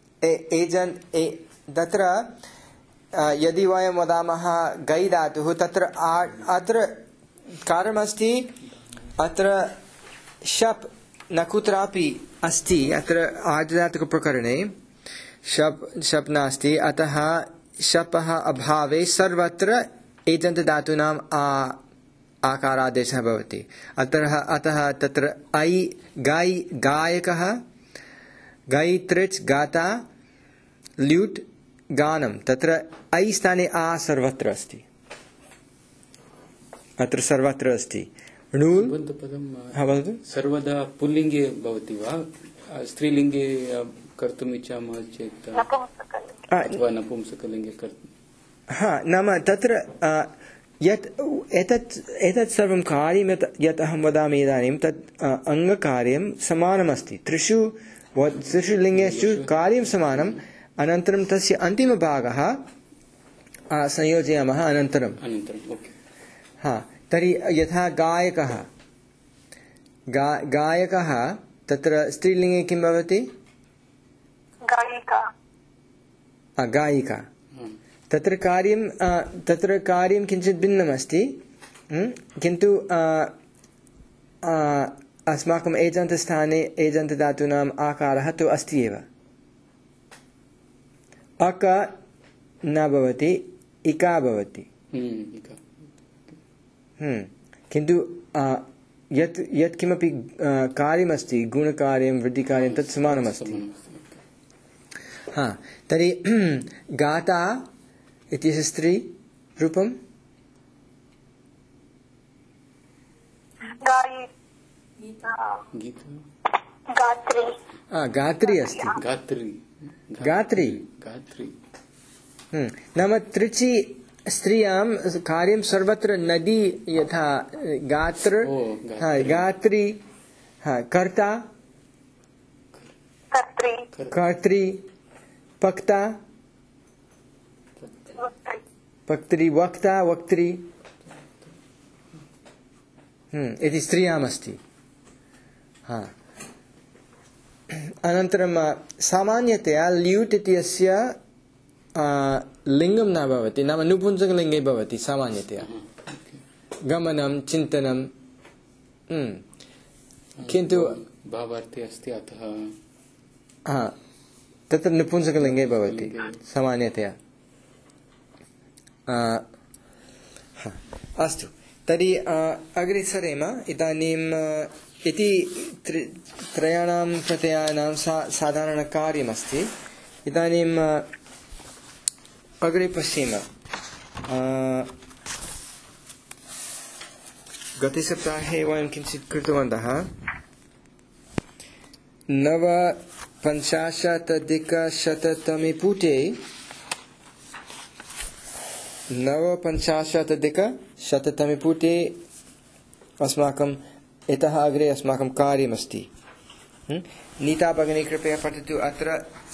तत्र यदि वयं वदामः गै धातुः, तत्र अत्र कार्यमस्ति। अत्र शप् न कुत्रापि अस्ति। अत्र आर्धधातुकप्रकरणे शप् नास्ति, अतः शपः अभावे सर्वत्र एजन्तधातूनाम् आकारादेशः भवति। अतः तत्र ऐ गायकः, गै त्रिच् गाता, ल्यूट् गानं। तत्र ऐ स्थाने आ सर्वत्र अस्ति। अत्र सर्वत्र अस्ति। णूल् सर्वदा पुल्लिङ्गे भवति वा? स्त्रीलिङ्गे कर्तुम् इच्छामः चेत् अथवा नपुंसकलिङ्गे कर्तुम्? नाम तत्र एतत् सर्वं कार्यं यत् अहं वदामि इदानीं, तत् अङ्गकार्यं समानमस्ति। त्रिषु लिङ्गेषु कार्यं समानम्। अनन्तरं तस्य अन्तिमभागः संयोजयामः अनन्तरं। तर्हि यथा गायकः तत्र स्त्रीलिङ्गे किं भवति? गायिका। तत्र कार्यं किञ्चित् भिन्नमस्ति, किन्तु अस्माकम् एजन्तस्थाने एजन्तधातूनाम् आकारः तु अस्ति एव। अक न भवति, इका भवति। किन्तु यत् यत्किमपि कार्यमस्ति, गुणकार्यं वृद्धिकार्यं, तत् समानमस्ति। तर्हि गाता इत्यस्य स्त्री रूपं गात्री अस्ति। गात्री नाम त्रिचि स्त्रियां कार्यं सर्वत्र नदी यथा गात्र, गात्री, कर्ता, कर्त्री, पक्ता, पक्त्री, वक्ता, वक्त्री इति स्त्रियामस्ति। अनन्तरं सामान्यतया ल्यूट् इत्यस्य लिङ्गं न भवति, नाम नपुंसकलिङ्गे भवति सामान्यतया। गमनं, चिन्तनं, किन्तु भावार्थे अस्ति, अतः तत्र नपुंसकलिङ्गे भवति सामान्यतया। अस्तु, तर्हि अग्रे सरेम। इदानीम् इति त्रयाणां प्रत्ययानां साधारणकार्यमस्ति। इदानीम् अग्रे पश्येम। गते सप्ताहे वयं किञ्चित् कृतवन्तः। 950-100तमे पुटे 950-100तमे पुटे अस्माकं इतः अग्रे अस्माकं कार्यमस्ति। नीता भगिनी कृपया पठतु। अत्र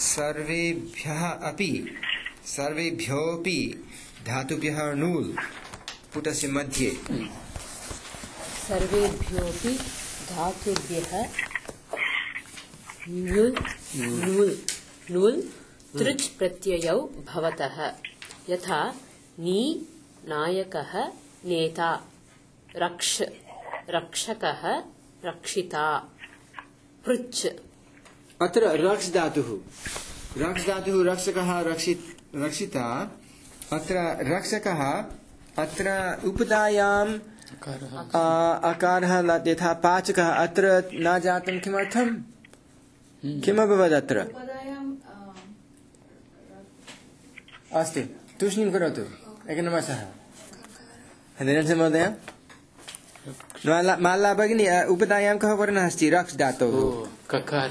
सर्वेभ्योऽपि धातुभ्यः णूल् पुटस्य मध्ये। सर्वेभ्योऽपि धातुभ्यः णुल् णुल् णुल् तृच् प्रत्ययौ भवतः। यथा नी नायकः, नेता, रक्षकः, रक्षिता, पृच्छ। अत्र रक्ष धातुः रक्षकः, रक्षिता। अत्र रक्षकः, अत्र उपधायाम् अकारः यथा पाचकः अत्र न जातं। किमर्थं? किमभवत् अत्र? अस्तु, तूष्णीं करोतु एकनिमेषः। निरञ्जन महोदय, माला भगिनी, उपधायां कः वर्णः अस्ति? रक्ष धातोः ककार।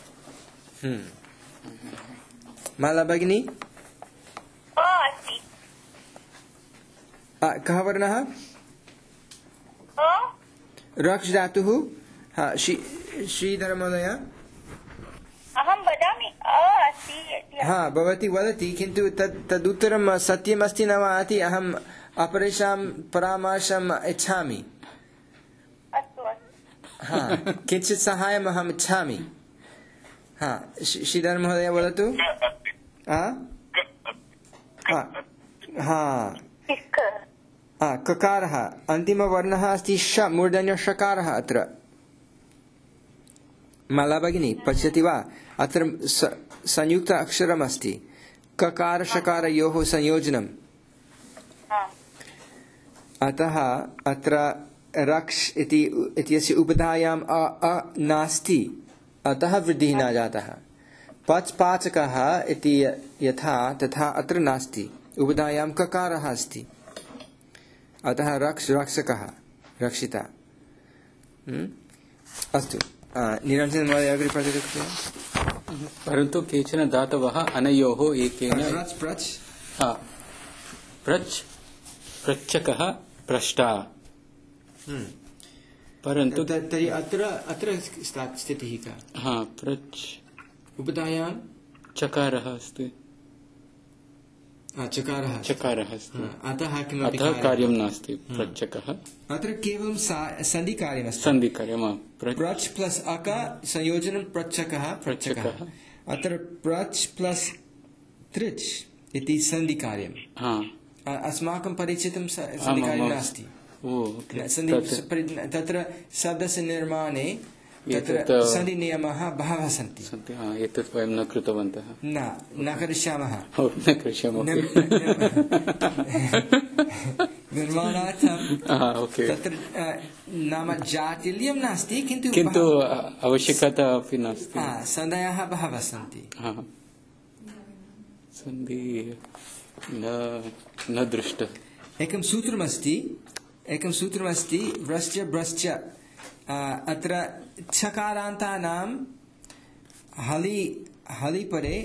माला भगिनी, कः वर्णः? रक्ष धातुः। श्रीधर महोदय, अहं वदामि भवती वदति, किन्तु तदुत्तरं सत्यमस्ति न वा इति अहम् अपरेषां परामर्शम् इच्छामि। किञ्चित् साहाय्यम् अहम् इच्छामि। श्रीधर महोदय वदतु। ककारः अन्तिमवर्णः अस्ति श, मूर्धन्यषकारः। अत्र माला भगिनी पश्यति वा? अत्र संयुक्त अक्षरमस्ति, ककार शकारयोः संयोजनम्। अतः अत्र रक्ष इत्यस्य उपधायाम् अ नास्ति, अतः वृद्धिः न जातः। पच् पाचकः इति यथा तथा अत्र नास्ति, उपधायां ककारः अस्ति, अतः रक्षकः, रक्षिता। अस्तु, निरञ्जन महोदय अग्रे पठतु। परन्तु केचन धातवः अनयोः एकेन प्रच् प्रच्छकः पृष्टा। परन्तु तर्हि अत्र स्थितिः का? प्रच् उपधायां चकारः अस्ति। चकारः अस्ति, अतः कार्यं नास्ति। प्रच्छकः अत्र केवलं सन्धिकार्यमस्ति। सन्धिकार्यं प्रच् प्लस् अक संयोजनं प्रच्छकः। अत्र प्रच् प्लस् तृच् इति सन्धिकार्यम्। अस्माकं परिचितं सन्धिकार्यं नास्ति। तत्र शब्दस्य निर्माणे तत्र सन्धिनियमाः बहवः सन्ति। एतत् वयं न कृतवन्तः। न करिष्यामः। न करिष्यामः। निर्माणार्थं तत्र नाम जाटिल्यं नास्ति, किन्तु आवश्यकता अपि नास्ति। सन्धयः बहवः सन्ति। सन्धि न दृष्टः। एकं सूत्रमस्ति व्रश्च ब्रश्च। अत्र छकारान्तानां हलि परे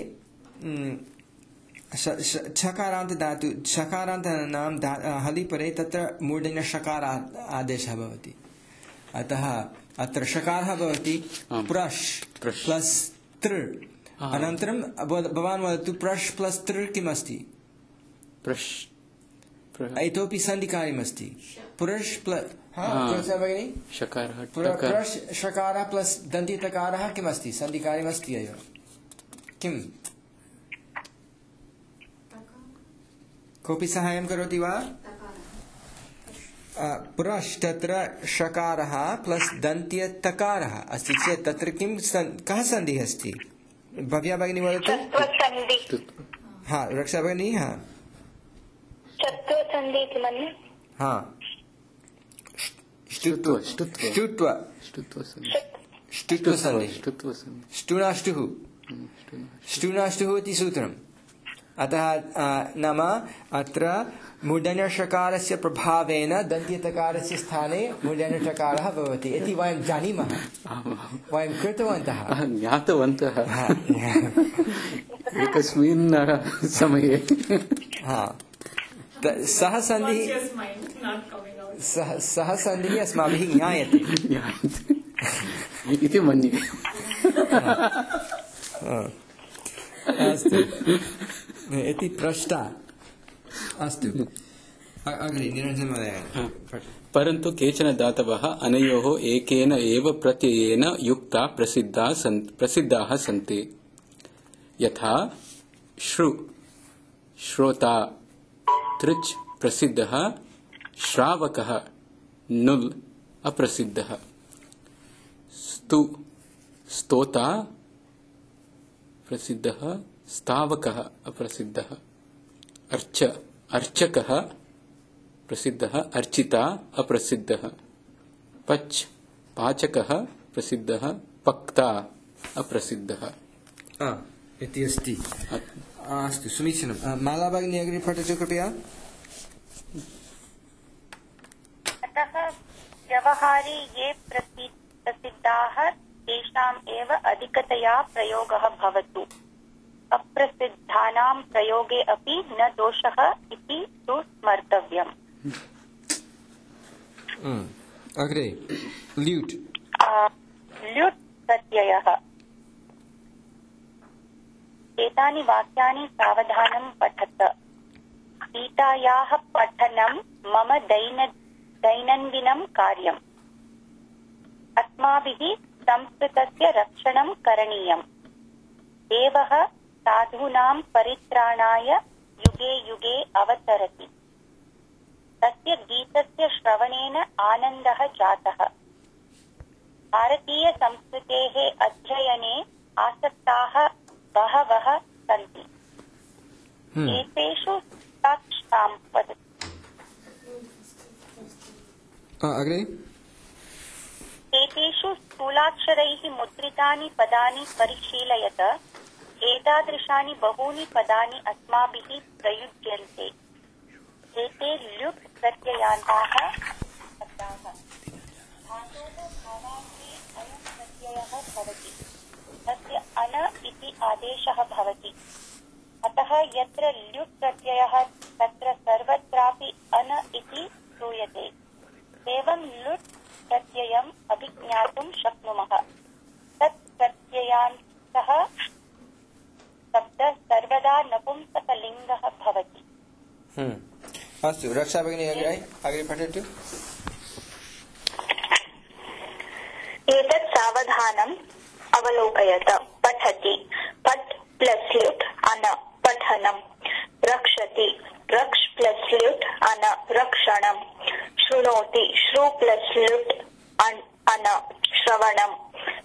छकारान्त धातु छकारान्तानां हलि परे तत्र मूर्धन्य षकार आदेशः भवति। अतः अत्र षकारः भवति प्रश् प्लस् तृ। अनन्तरं भवान् वदतु प्रश् प्लस् तृ किमस्ति? इतोपि सन्धिकार्यमस्ति। पुरश् प्लस् षकारः प्लस् दन्तितकारः किमस्ति? सन्धिकार्यमस्ति एव। किम्? कोऽपि साहाय्यं करोति वा? पुरश् तत्र षकारः प्लस् दन्त्यतकारः अस्ति चेत् तत्र कः सन्धिः अस्ति? भव्या भगिनी वदतु। रक्षा भगिनी। ष्टुनाष्टुः इति सूत्रम्। अतः नाम अत्र मूर्धन्यषकारस्य प्रभावेन दन्त्यतकारस्य स्थाने मूर्धन्यषकारः भवति इति वयं जानीमः। वयं कृतवन्तः, ज्ञातवन्तः एकस्मिन् समये। सः सन्धिः अस्माभिः ज्ञायते इति मन्ये। अस्तु इति पृष्टा। अस्तु अग्रे निरञ्जनमहोदय। परन्तु केचन धातवः अनयोः एकेन एव प्रत्ययेन युक्ता प्रसिद्धाः सन्ति। यथा श्रु श्रोता, तृच् प्रसिद्धः, श्रावकः, नुल् अप्रसिद्धः, स्तु स्तोता प्रसिद्धः, स्तावकः अप्रसिद्धः, अर्चकः प्रसिद्धः, अर्चिता अप्रसिद्धः, पच् पाचकः प्रसिद्धः, पक्ता अप्रसिद्धः इति अस्ति। अस्तु समीचीनं। माला भगिनी अग्रे पठतु कृपया। अतः व्यवहारे ये प्रसिद्धाः तेषाम् एव अधिकतया प्रयोगः भवतु। अप्रसिद्धानां प्रयोगे अपि न दोषः इति तु स्मर्तव्यम्। अग्रे ल्यूट् प्रत्ययः। एतानि वाक्यानि सावधानं पठत। गीतायाः पठनं मम दैनन्दिनं कार्यम्। अस्माभिः संस्कृतस्य रक्षणं करणीयम्। देवः साधूनां परित्राणाय युगे युगे अवतरति। तस्य गीतस्य श्रवणेन आनन्दः जातः। भारतीय संस्कृतेः अध्ययने आसक्ताः बहवः सन्ति। एतेषु साक्षां वदतु। अग्रे एतेषु स्थूलाक्षरैः मुद्रितानि पदानि परिशीलयत। एतादृशानि बहूनि पदानि अस्माभिः प्रयुज्यन्ते। एते ल्युट् प्रत्ययान्ताः शब्दाः। धातोः भावान्ते अयं प्रत्ययः भवति। तस्य अन इति आदेशः भवति। अतः यत्र ल्युट् प्रत्ययः तत्र सर्वत्रापि अन इति श्रूयते। एवं लुट् प्रत्ययम् अभिज्ञातुं शक्नुमः। तत् प्रत्ययान्तः शब्दः सर्वदा नपुंसकलिङ्गः भवति। अस्तु रक्षा भगिनी अग्रे पठतु। एतत् सावधानम् अवलोकयत। पठति पठ प्लस् ल्युट् अन पठनम्। रक्षति रक्ष प्लस् ल्युट् अन रक्षणम्। शृणोति श्रु प्लस् ल्युट् अन श्रवणम्।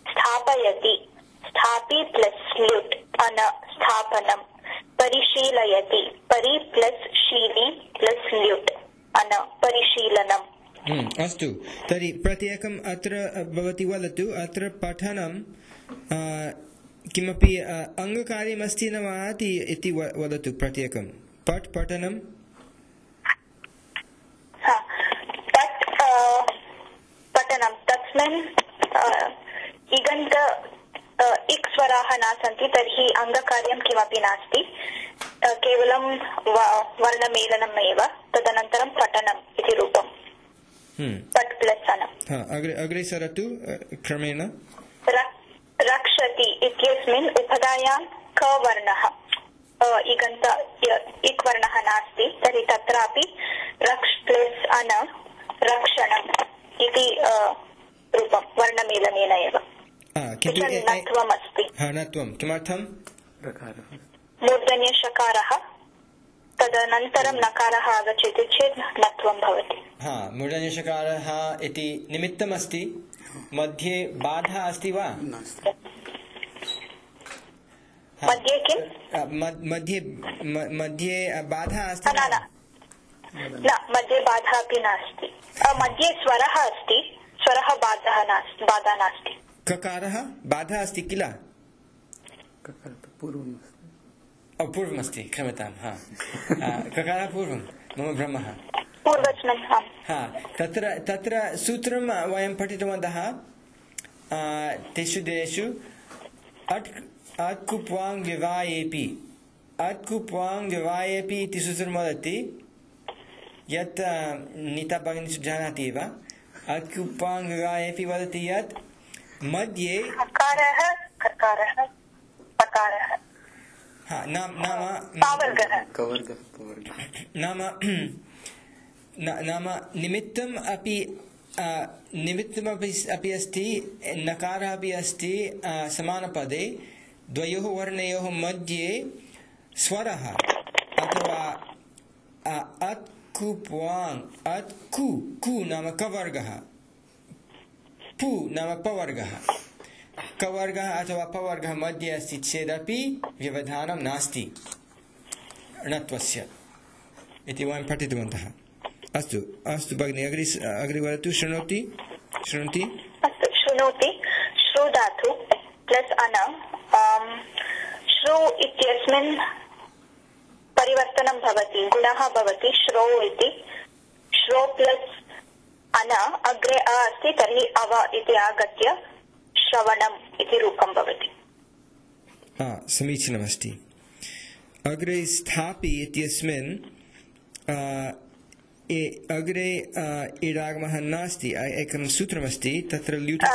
स्थापनं परिशीलयति परि प्लस् शीली प्लस् ल्युट् अन परिशीलनम् अस्तु तर्हि प्रत्येकम् अत्र भवती वदतु अत्र पठनं किमपि अङ्गकार्यमस्ति न वा इति वदतु प्रत्येकं पठनं पठनं तस्मिन् इगन्त इक् स्वराः न सन्ति तर्हि अङ्गकार्यं किमपि नास्ति केवलं वर्णमेलनम् एव तदनन्तरं पठनम् इति रूपम् पट् प्लस् अन अग्रे सरतु क्रमेण रक्षति इत्यस्मिन् उपधायां क वर्णः इगन्त इक् वर्णः नास्ति तर्हि तत्रापि रक्ष् प्लस् अन रक्षणम् इति रूपं वर्णमेलनेन एव नत्वमस्ति नत्वं किमर्थं मूर्धन्यषकारः तदनन्तरं नकारः आगच्छति चेत् नत्वं भवति मूर्धन्यषकारः इति निमित्तमस्ति मध्ये बाधा अस्ति वा मध्ये किं मध्ये बाधा अस्ति न मध्ये बाधा अपि नास्ति मध्ये स्वरः अस्ति स्वरः बाधा नास्ति ककारः बाधा अस्ति किल पूर्वमस्ति क्षम्यतां ककारः पूर्वं मम भ्रमः तत्र सूत्रं वयं पठितवन्तः तेषु देशु अट्कुप्वाङ् व्यवायेपि अट्कुप्वाङ् व्यवायेपि इति सूत्रं वदति यत् नीता भगिनी जानाति एव अट्कुप्वाङ् व्यवायेपि वदति यत् मध्ये नाम निमित्तमपि अस्ति नकारः अपि अस्ति समानपदे द्वयोः वर्णयोः मध्ये स्वरः अथवा अत्कुप्वाङ् अत्कु कु नाम कवर्गः पु नाम पवर्गः कवर्गः अथवा पवर्गः मध्ये अस्ति चेदपि व्यवधानं नास्ति णत्वस्य इति वयं पठितवन्तः अस्तु अस्तु भगिनी अग्रे वदतु शृणोति श्रु धातु प्लस् अन श्रु इत्यस्मिन् परिवर्तनं भवति गुणः भवति श्रो इति श्रो प्लस् अन अग्रे अ अस्ति तर्हि अव इति आगत्य श्रवणम् इति रूपं भवति समीचीनमस्ति अग्रे स्थापि इत्यस्मिन् अग्रे इडागमः नास्ति एकं सूत्रमस्ति तत्र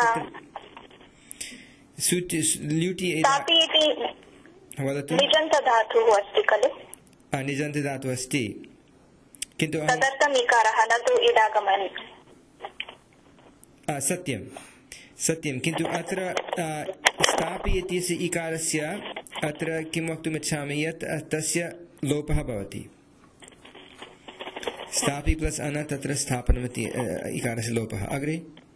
ल्यूटि वदतु निजन्तधातुः अस्ति खलु निजन्तधातुः अस्ति किन्तु तदर्थम् इकारः न तु इडागमः सत्यं किन्तु अत्र स्थापि इत्यस्य इकारस्य अत्र किं वक्तुमिच्छामि यत् तस्य लोपः भवति स्थापि प्लस् अन तत्र स्थापनमिति इकारस्य लोपः अग्रे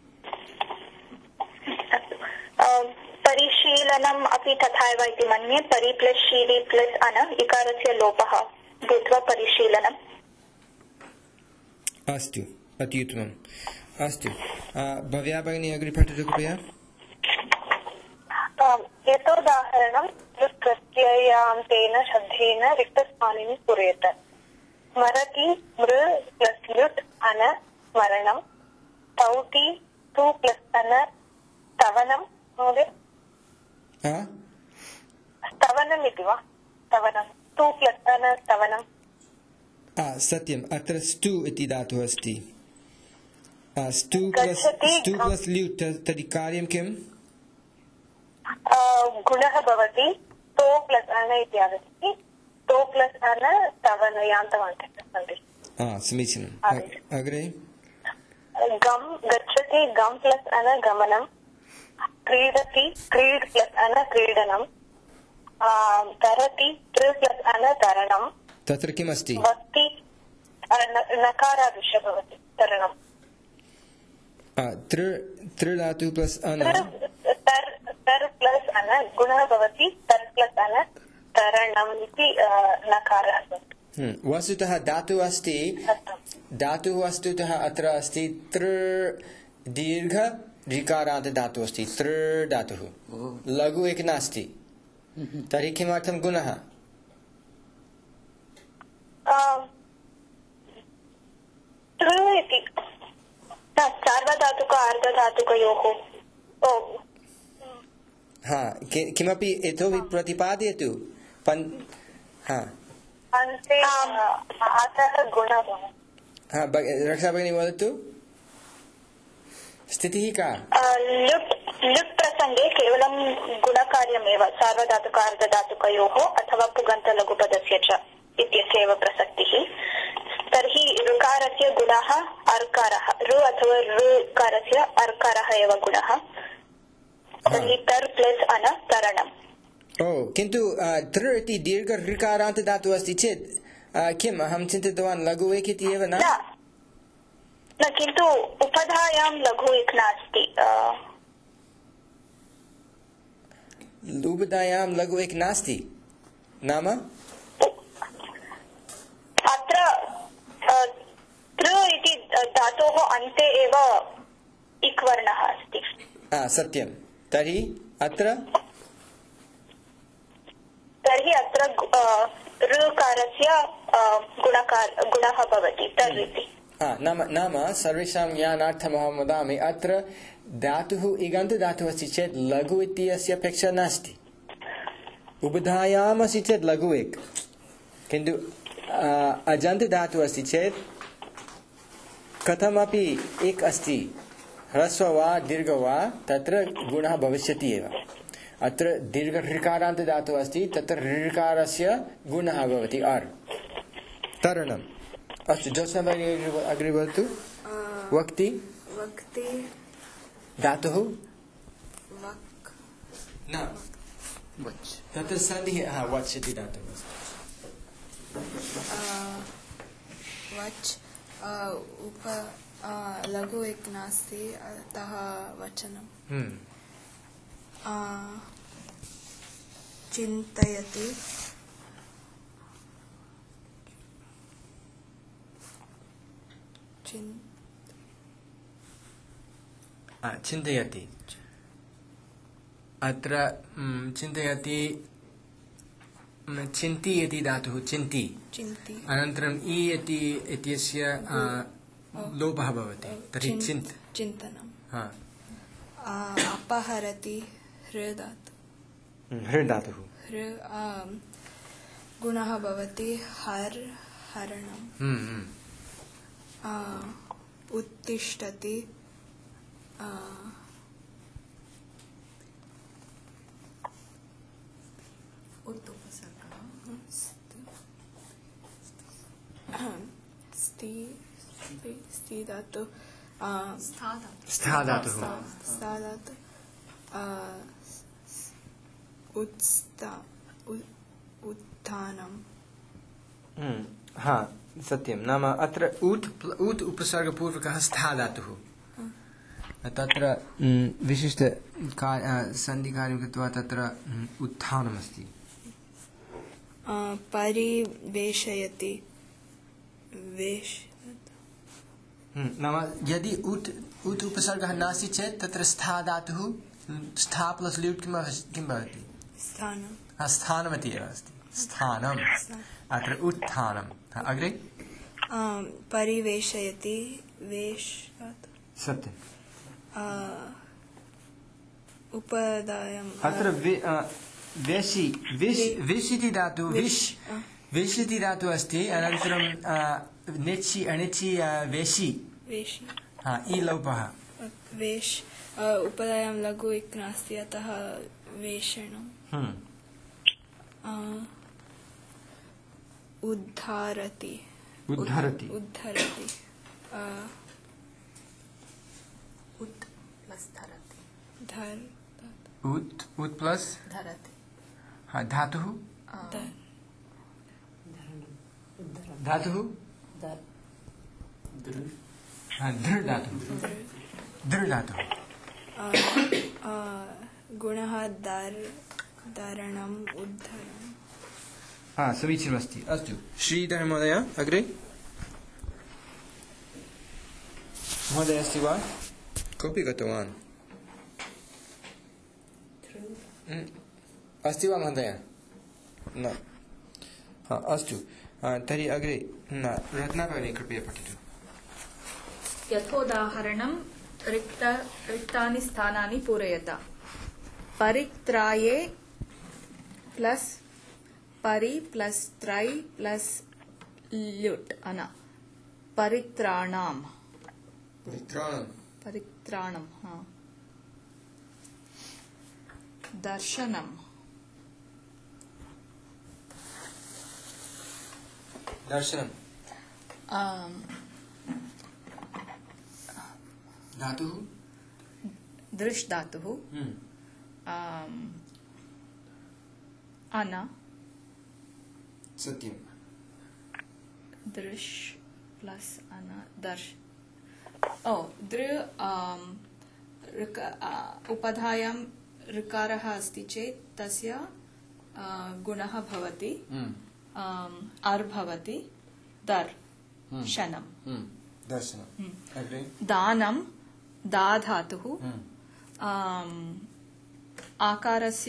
परिशीलनम् अपि तथा एव इति मन्ये परि प्लस् शीली प्लस् अन इकारस्य लोपः भूत्वा परिशीलनम् अस्तु अति उत्तमम् अस्तु भव्या भगिनी अग्रे पठतु कृपया यतोदाहरणं प्रत्ययान्तेन शब्देन रिक्तस्थाने स्फुरेत स्मरति मृ प्लस् ल्युट् अन स्मरणं तौति तु प्लस् अन स्तवनं महोदय स्तवनम् इति वा स्तवनं तु प्लस् अन स्तवनं सत्यम् अत्र स्तु इति धातुः अस्ति स्तु प्लस् ल्युट् तर्हि कार्यं किम् गुणः भवति तो प्लस् अन इति आगच्छति तो प्लस् अन स्तवनयान्तमन्तः सन्ति समीचीनम् अग्रे गम् गच्छति गम् प्लस् अन गमनं क्रीडति क्रीड् प्लस् अन क्रीडनं तरति तृ प्लस् अन तरणं तत्र किमस्ति भक्ति नकारादेशः भवति तरणं तृ धातु प्लस् अन तर् प्लस् अन गुणः भवति तर् प्लस् अन तरणम् इति नकारः वस्तुतः धातुः अस्ति अत्र अस्ति तृ दीर्घ ऋकारान्त धातुः अस्ति तृ धातुः लघु एक नास्ति तर्हि किमर्थं गुणः तृ इति सार्वधातुक अर्धधातुकयोः किमपि इतोपि प्रतिपादयतु अन्ते अतः गुणः रक्षा भगिनी वदतु स्थितिः का लुट् प्रसंगे केवलं गुणकार्यमेव सार्वधातुक अर्धधातुकयोः अथवा पुगन्तलघुपदस्य च इत्यस्य एव प्रसक्तिः तर्हि ऋकारस्य गुणः अर्कारः ऋ अथवा ऋकारस्य अर्कारः एव गुणः तर्हि तर् प्लस् अन तरणम् किन्तु तृ इति दीर्घ ऋकारान्त धातुः अस्ति चेत् किम् अहं चिन्तितवान् लघु एक इति एव न किन्तु उपधायां लघु एक नास्ति उपधायां लघु एक नास्ति नाम अत्र तृ इति धातोः अन्ते एव इक् वर्णः अस्ति सत्यं तर्हि अत्र ऋकारस्य गुणः भवति तर् इति नाम सर्वेषां ज्ञानार्थम् अहं वदामि अत्र धातुः इगन्त धातुः अस्ति चेत् लघु इत्यस्य अपेक्षा नास्ति उपधायाम् अस्ति चेत् लघु एक किन्तु अजन्त धातुः अस्ति चेत् कथमपि एक अस्ति ह्रस्व वा दीर्घ वा तत्र गुणः भविष्यति एव अत्र दीर्घ ऋकारान्त धातुः अस्ति तत्र ऋकारस्य गुणः भवति आर् तरणम् अस्तु ज्योत्स्ना भगिनी अग्रे वदतु वक्ति धातुः न तत्र सन्धिः वच् इति धातुः वच् लघु एक नास्ति अतः वचनम् चिन्तयति चिन्तयति अत्र चिन्तयति चिन्ति इति धातुः चिन्ति अनन्तरम् इ इत्यस्य लोपः भवति तर्हि चिन्तनम् अपहरति हृधातुः गुणः भवति हरणम् उत्तिष्ठति उत्थानम् सत्यं नाम अत्र उत् उपसर्गपूर्वकः स्था धातुः तत्र विशिष्ट सन्धिकार्यं कृत्वा तत्र उत्थानमस्ति परिवेशयति नाम यदि उत् उपसर्गः नास्ति चेत् तत्र स्था धातुः स्था प्लस् ल्यूट् किं भवति स्थानमिति एव अस्ति स्थानम् अत्र उत्थानम् अग्रे परिवेशयति सत्यम् उपदायम् अत्र विश् इति धातुः विश् इति धातुः अस्ति अनन्तरं नेचि अणिचि वेशि ई लोपः उपदायां लघु इक् नास्ति अतः वेषणम् उद्धरति उत् प्लस धरति उत् प्लस धरति धातुः धृ धातुः गुणः धारणम् उद्धरणम् समीचीनमस्ति अस्तु श्रीधर महोदय अग्रे महोदय अस्ति वा कोऽपि गतवान् अस्ति वा महोदय न अस्तु तर्हि अग्रे न रत्नाभगिनी कृपया पठतु यथोदाहरणं रिक्तानि स्थानानि पूरयत परित्राये प्लस् परि प्लस् त्रै प्लस् ल्युट् अन परित्राणाम् परित्राणं दर्शनं दर्शनं धातुः दृश् धातुः अन सत्यं दृश् प्लस अन दर्श दृ उपधायां ऋकारः अस्ति चेत् तस्य गुणः भवति अर् भवति दर् शनं दर्शनं अग्रे दानं दा धातुः आकारस्य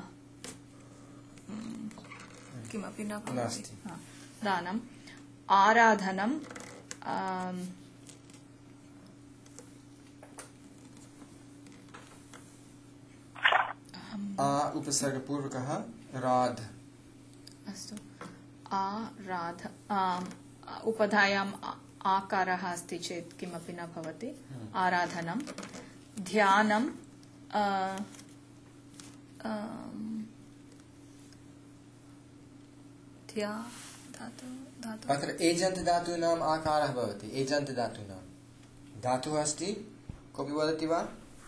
किमपि न भवति दानम् आराधनं उपसर्गपूर्वकः राध अस्तु आराध उपधायाम् आकारः अस्ति चेत् किमपि न भवति आराधनं ध्यानं अत्र एजन्त धातूनाम् आकारः भवति एजन्त धातूनां धातुः अस्ति कोऽपि वदति वा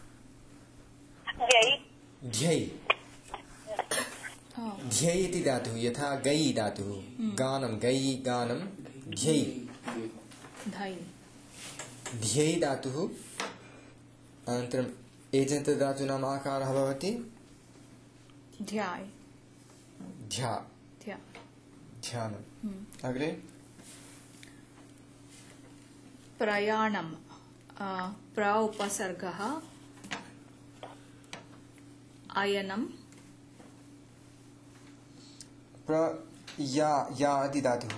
ध्यै ध्यै इति धातुः यथा गै धातुः गानं गै गानं ध्यै ध्यै धातुः अनन्तरम् एजन्त धातूनाम् आकारः भवति ध्याय ध्या ध्यानम् अग्रे प्रयाणं प्र उपसर्गः अयनं या इति धातुः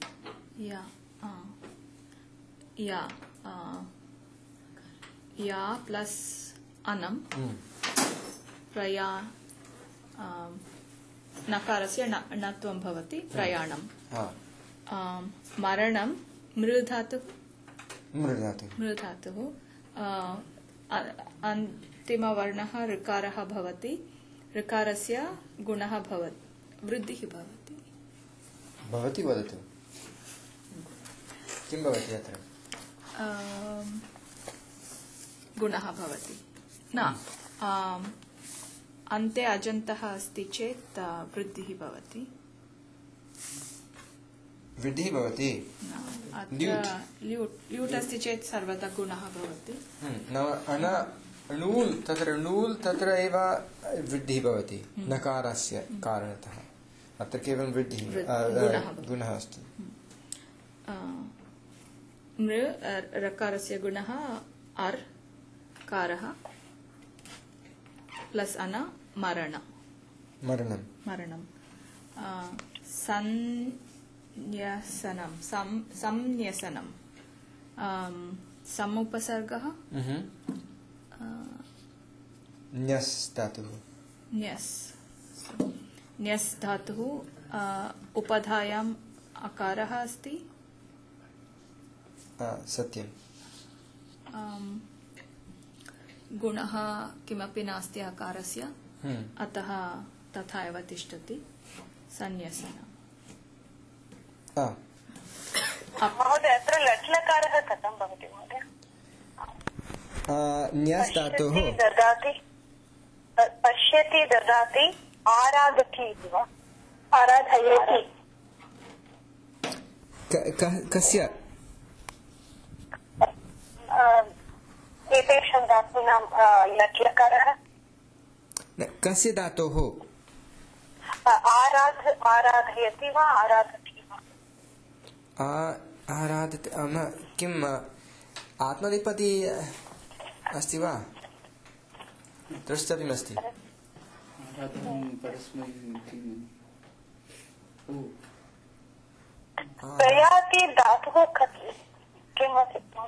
या प्लस् अनं प्रया नकारस्य णत्वं भवति प्रयाणं मरणं मृधातुः अन्तिमवर्णः ऋकारः भवति ऋकारस्य गुणः भवति वृद्धिः भवति वदतु किं भवति अत्र गुणः भवति न अन्ते अजन्तः अस्ति चेत् वृद्धिः भवति ल्यूट् अस्ति चेत् सर्वदा गुणः भवति नूल् तत्र एव वृद्धिः भवति नकारस्य कारणतः अत्र केवलं वृद्धिः गुणः अस्ति मृ रकारस्य गुणः अर् कारः प्लस् अन मरणं संन्यसनं समुपसर्गः न्यस् धातुः न्यस् धातुः उपधायाम् अकारः अस्ति सत्यं गुणः किमपि नास्ति अकारस्य अतः तथा एव तिष्ठति संन्यसनम् महोदय अत्र लट्लकारः कथं भवति महोदय न्यस् धातुः पश्यति ददाति आराधति इति वा आराधयति कस्य एतेषां धातूनां लट्लकारः कस्य धातोः आराधयति वा आराधति वा? आराधते किम् आत्मनेपदी अस्ति वा? द्रष्टव्यमस्ति। प्रयाति धातुः किम्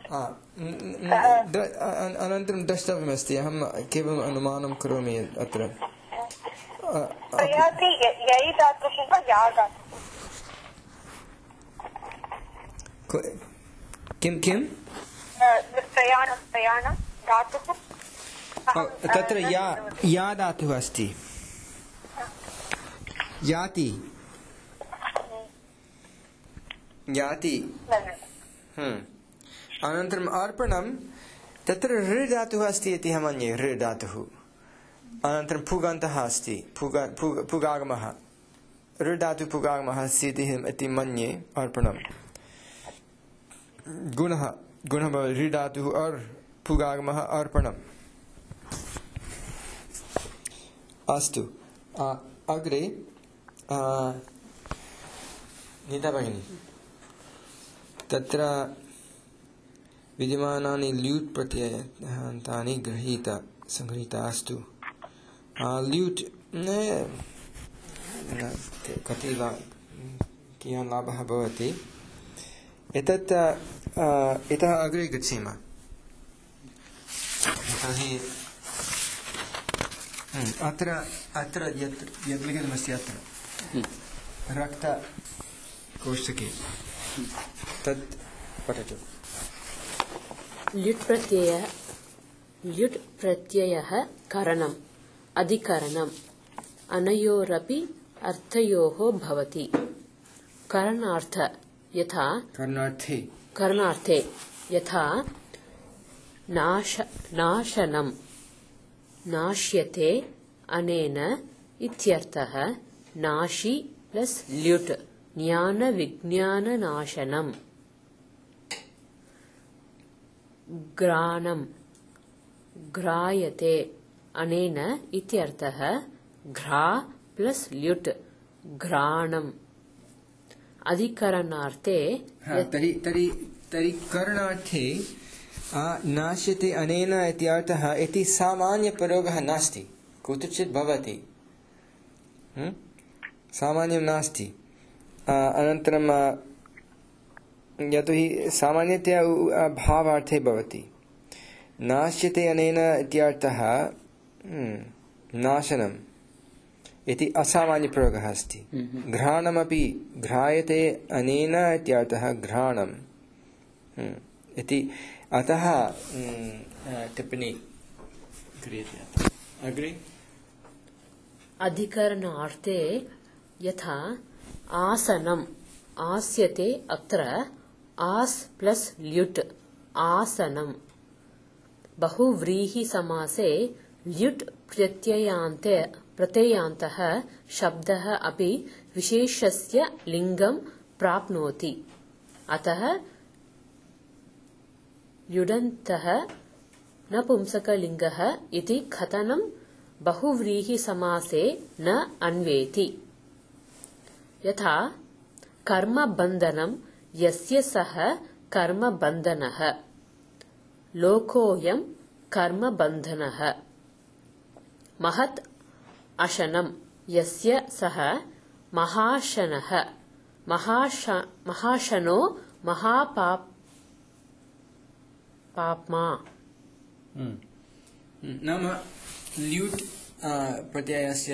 अनन्तरं द्रष्टव्यमस्ति। अहं केवलम् अनुमानं करोमि अत्र। प्रयाति यै धातुः वा या धातुः? किं प्रयाणं धातुः तत्र या धातुः अस्ति। याति अनन्तरम् अर्पणं तत्र ऋ धातुः अस्ति इति अहं मन्ये। ऋ धातुः अनन्तरं पुगन्तः अस्ति। पुगागमः ऋ धातुः पुगागमः अस्ति इति मन्ये। अर्पणं गुणः ऋ धातुः अर् पुगागमः अर्पणम्। अस्तु अग्रे नीता भगिनी तत्र विद्यमानानि ल्यूट् प्रत्ययान्तानि सङ्गृहीतास्तु। ल्यूट् कति वा कियान् लाभः भवति एतत् इतः अग्रे गच्छेम। तर्हि अत्र यत् लिखितमस्ति अत्र रक्तकोष्ठके तत् पठतु। ल्युट् प्रत्ययः करणम् अधिकरणम् अनयोरपि अर्थयोः भवति। करणार्थे यथा नाशनं नाश्यते अनेन इत्यर्थः। नाशी प्लस ल्युट् ज्ञान विज्ञान नाशनम्। ग्राणं ग्रायते अनेन इत्यर्थः। घ्रा प्लस ल्युट् घ्राणम्। अधिकरणार्थे तर्हि करणार्थे नाश्यते अनेन इत्यर्थः इति सामान्यप्रयोगः नास्ति। कुत्रचित् भवति, सामान्यं नास्ति। अनन्तरं यतोहि सामान्यतया भावार्थे भवति। नाश्यते अनेन इत्यर्थः नाशनम् इति असामान्यप्रयोगः अस्ति। घ्राणमपि घ्रायते अनेन इत्यर्थः घ्राणम् इति। अतः टिप्पणी क्रियते। अग्रे अधिकरणार्थे यथा आसनम् आस्यते अत्र आस् प्लस ल्युट् आसनम्। बहुव्रीहि समासे ल्युट् प्रत्ययान्तः शब्दः अपि विशेषस्य लिङ्गं प्राप्नोति। अतः ल्युडन्तः नपुंसकलिङ्गः इति कथनं बहुव्रीहि समासे न अन्वेति। यथा कर्मबन्धनं यस्य सः कर्मबन्धनः। लोकोऽयं कर्मबन्धनः। महत् अशनं यस्य सः महाशनः। महाशनो महापाप्मा। नाम ल्यूट् प्रत्ययस्य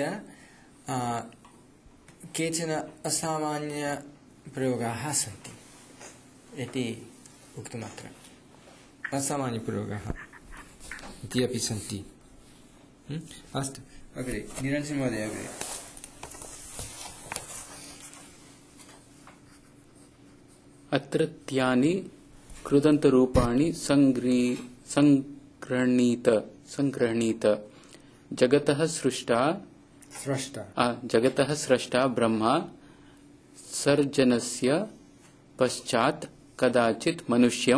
केचन असामान्यप्रयोगाः सन्ति इति उक्तमत्र। असामान्यप्रयोगाः इति अपि सन्ति। अस्तु अग्रे निरञ्जन महोदय अग्रे। अत्रत्यानि कृदन्तरूपाणि सङ्गृह्णीत। जगतः स्रष्टा ब्रह्मा सर्जनस्य पश्चात् कदाचित् मनुष्यं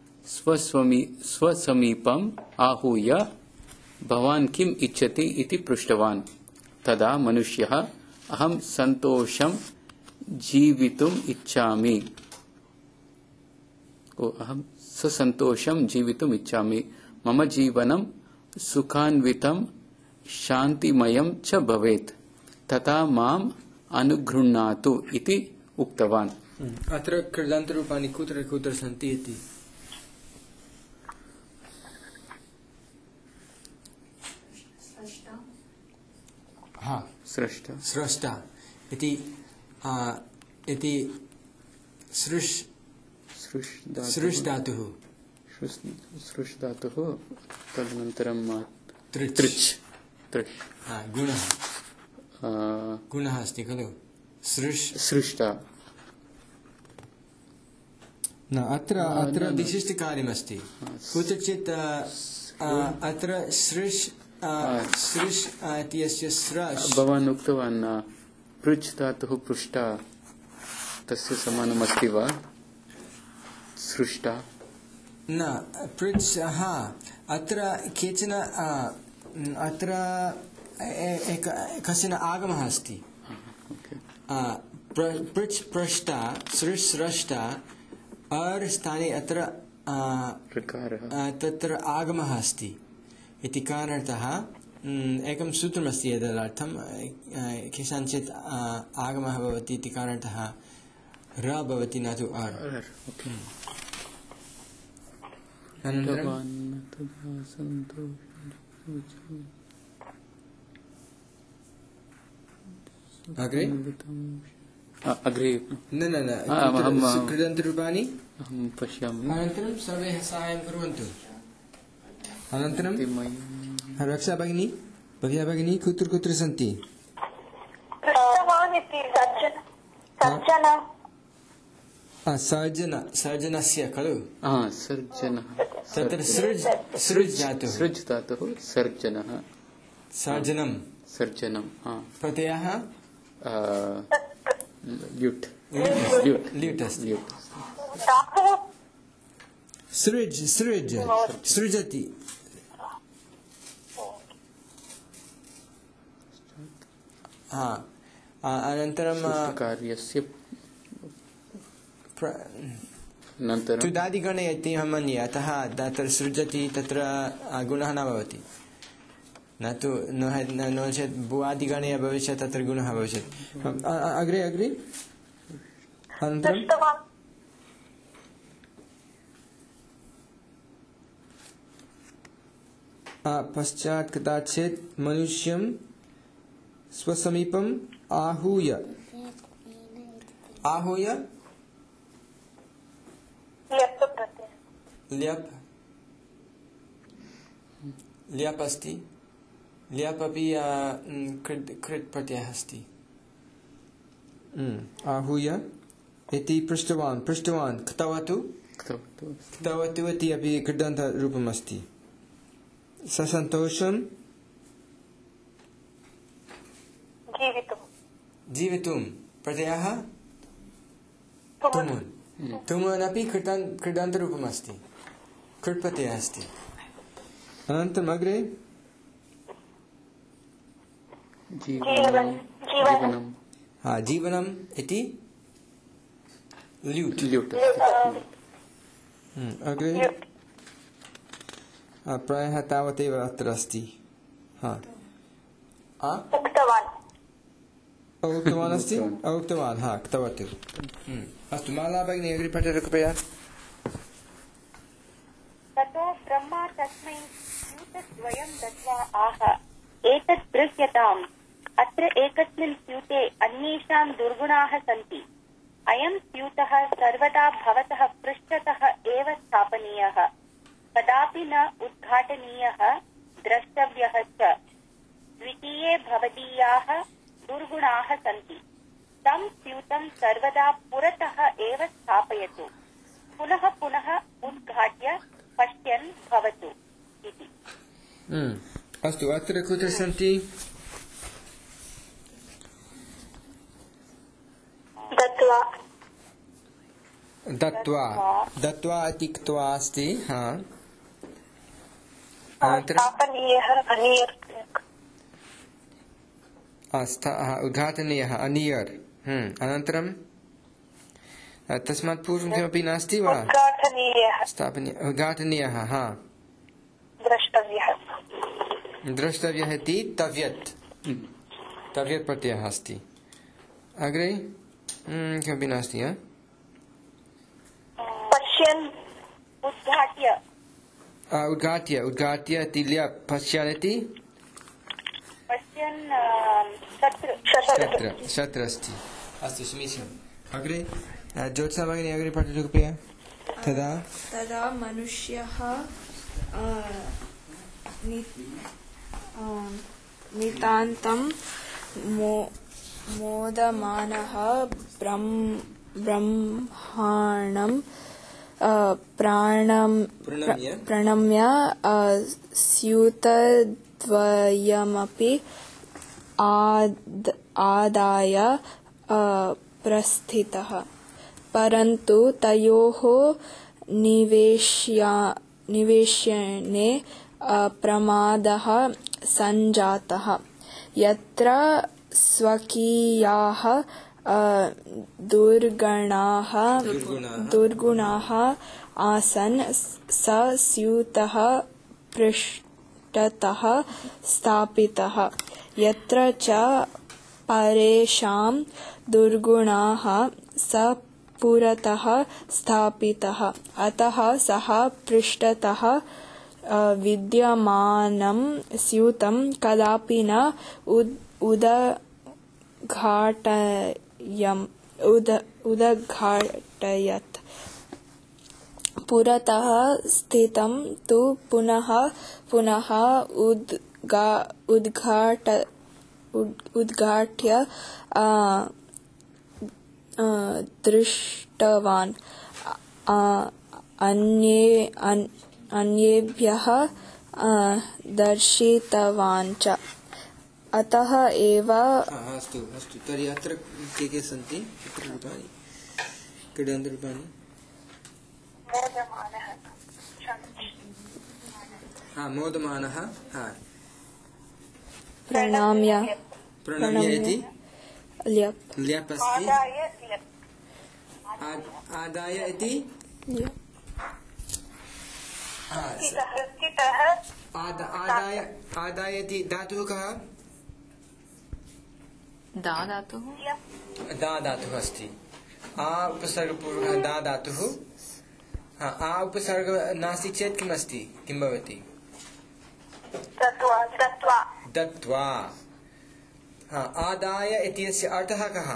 स्वसमीपम् आहूय भवान् किम् इच्छति इति पृष्टवान्। तदा मनुष्यः अहं सन्तोषं जीवितुम् इच्छामि। अहं ससन्तोषं जीवितुम् इच्छामि। मम जीवनं सुखान्वितं शान्तिमयं च भवेत्, तथा माम् अनुगृह्णातु इति उक्तवान्। अत्र कृदन्तरूपाणि कुत्र कुत्र सन्ति इति स्रष्टा इति सृष् धातुः तदनन्तरं गुणः अस्ति खलु सृष्टा। न अत्र विशिष्टकार्यमस्ति। कुत्रचित् अत्र सृष् इत्यस्य स्रष् भवान् उक्तवान् पृच् धातुः पृष्टा तस्य समानमस्ति वा? सृष्टा न पृच् अत्र केचन अत्र कश्चन आगमः अस्ति। पृच् पृष्टा सृष् स्रष्टा अर् स्थाने अत्र तत्र आगमः अस्ति इति कारणतः एकं सूत्रमस्ति एतदर्थं केषाञ्चित् आगमः भवति इति कारणतः र भवति न तु अर्। अग्रे न कृदन्तरूपाणि अहं पश्यामि। अनन्तरं सर्वे साहाय्यं कुर्वन्तु। अनन्तरं रक्षा भगिनी कुत्र कुत्र सन्ति? सर्जनस्य खलु तत्र सृज् धातुः सर्जनः सर्जनं प्रत्ययः ल्युट् अस्ति। सृजति अनन्तरं कार्यस्य तुदादिगणे इति अहं मन्ये। अतः तत्र सृजति तत्र गुणः न भवति। न तु नो चेत् भुवादिगणे भविष्यत् तत्र गुणः भविष्यत्। अग्रे अनन्तरं पश्चात् कदाचित् मनुष्यं स्वसमीपम् आहूय ल्यप् अस्ति। ल्यप् अपि कृत् प्रत्ययः अस्ति। आहूय इति पृष्टवान् कृतवतु इति अपि कृदन्तरूपम् अस्ति। ससन्तोषं जीवितुं प्रत्ययः तुमुन् अपि कृदन्तरूपम् अस्ति। कृत् प्रत्ययः अस्ति। अनन्तरम् अग्रे जीवनम् इति ल्यूट्। अग्रे प्रायः तावदेव अत्र अस्ति। उक्तवान् अस्ति उक्तवान् कृतवतु। अस्तु माला भगिनी अग्रे पठतु कृपया। ततो ब्रह्मा तस्मै स्यूतद्वयं दत्त्वा आह एतत् दृश्यताम्। अत्र एकस्मिन् स्यूते अन्येषां दुर्गुणाः सन्ति। अयं स्यूतः सर्वदा भवतः पृष्ठतः एव स्थापनीयः, कदापि न उद्घाटनीयः, द्रष्टव्यः च। द्वितीये भवदीयाः दुर्गुणाः सन्ति। तं स्यूतं सर्वदा पुरतः एव स्थापयतु, पुनः पुनः उद्घाट्य पश्यन् भवतु इति। अस्तु अत्र कुत्र सन्ति? दत्त्वा इति क्त्वा अस्ति। उद्घाटनीयः अनियर् अनन्तरं तस्मात् पूर्वं किमपि नास्ति वा उद्घाटनीयः द्रष्टव्यः इति तव्यत् प्रत्ययः अस्ति अग्रे किमपि नास्ति उद्घाट्य इति ल्यप् पश्यन् इति शत्र अस्ति अस्तु समीचीनम् अग्रे ज्योत्सा भगिनी अग्रे पठतु कृपया तदा मनुष्यः नितान्तं मोदमानः ब्रह्माणं प्रणम्य स्यूतद्वयमपि आदाय प्रस्थितः परन्तु तयोः निवेशने प्रमादः सञ्जातः यत्र स्वकीयाः दुर्गुणाः आसन् स स्यूतः पृष्ठतः स्थापितः यत्र च परेषां दुर्गुणाः स पुरतः स्थापितः अतः सः पृष्ठतः विद्यमानं स्यूतं कदापि न उदघाटयत् पुरतः स्थितं तु पुनः उद्घाट्य दृष्टवान् अन्येभ्यः दर्शितवान् च अतः एव अस्तु तर्हि अत्र के सन्ति क्रीडान्तरूपाणि मोदमानः प्रणम्य इति ल्यप् अस्ति आदाय इति आदाय इति धातुः कः दा धातुः अस्ति आ उपसर्गपूर्वकः दा धातुः आ उपसर्ग नास्ति चेत् किम् अस्ति किं भवति दत्वा आदाय इत्यस्य अर्थः कः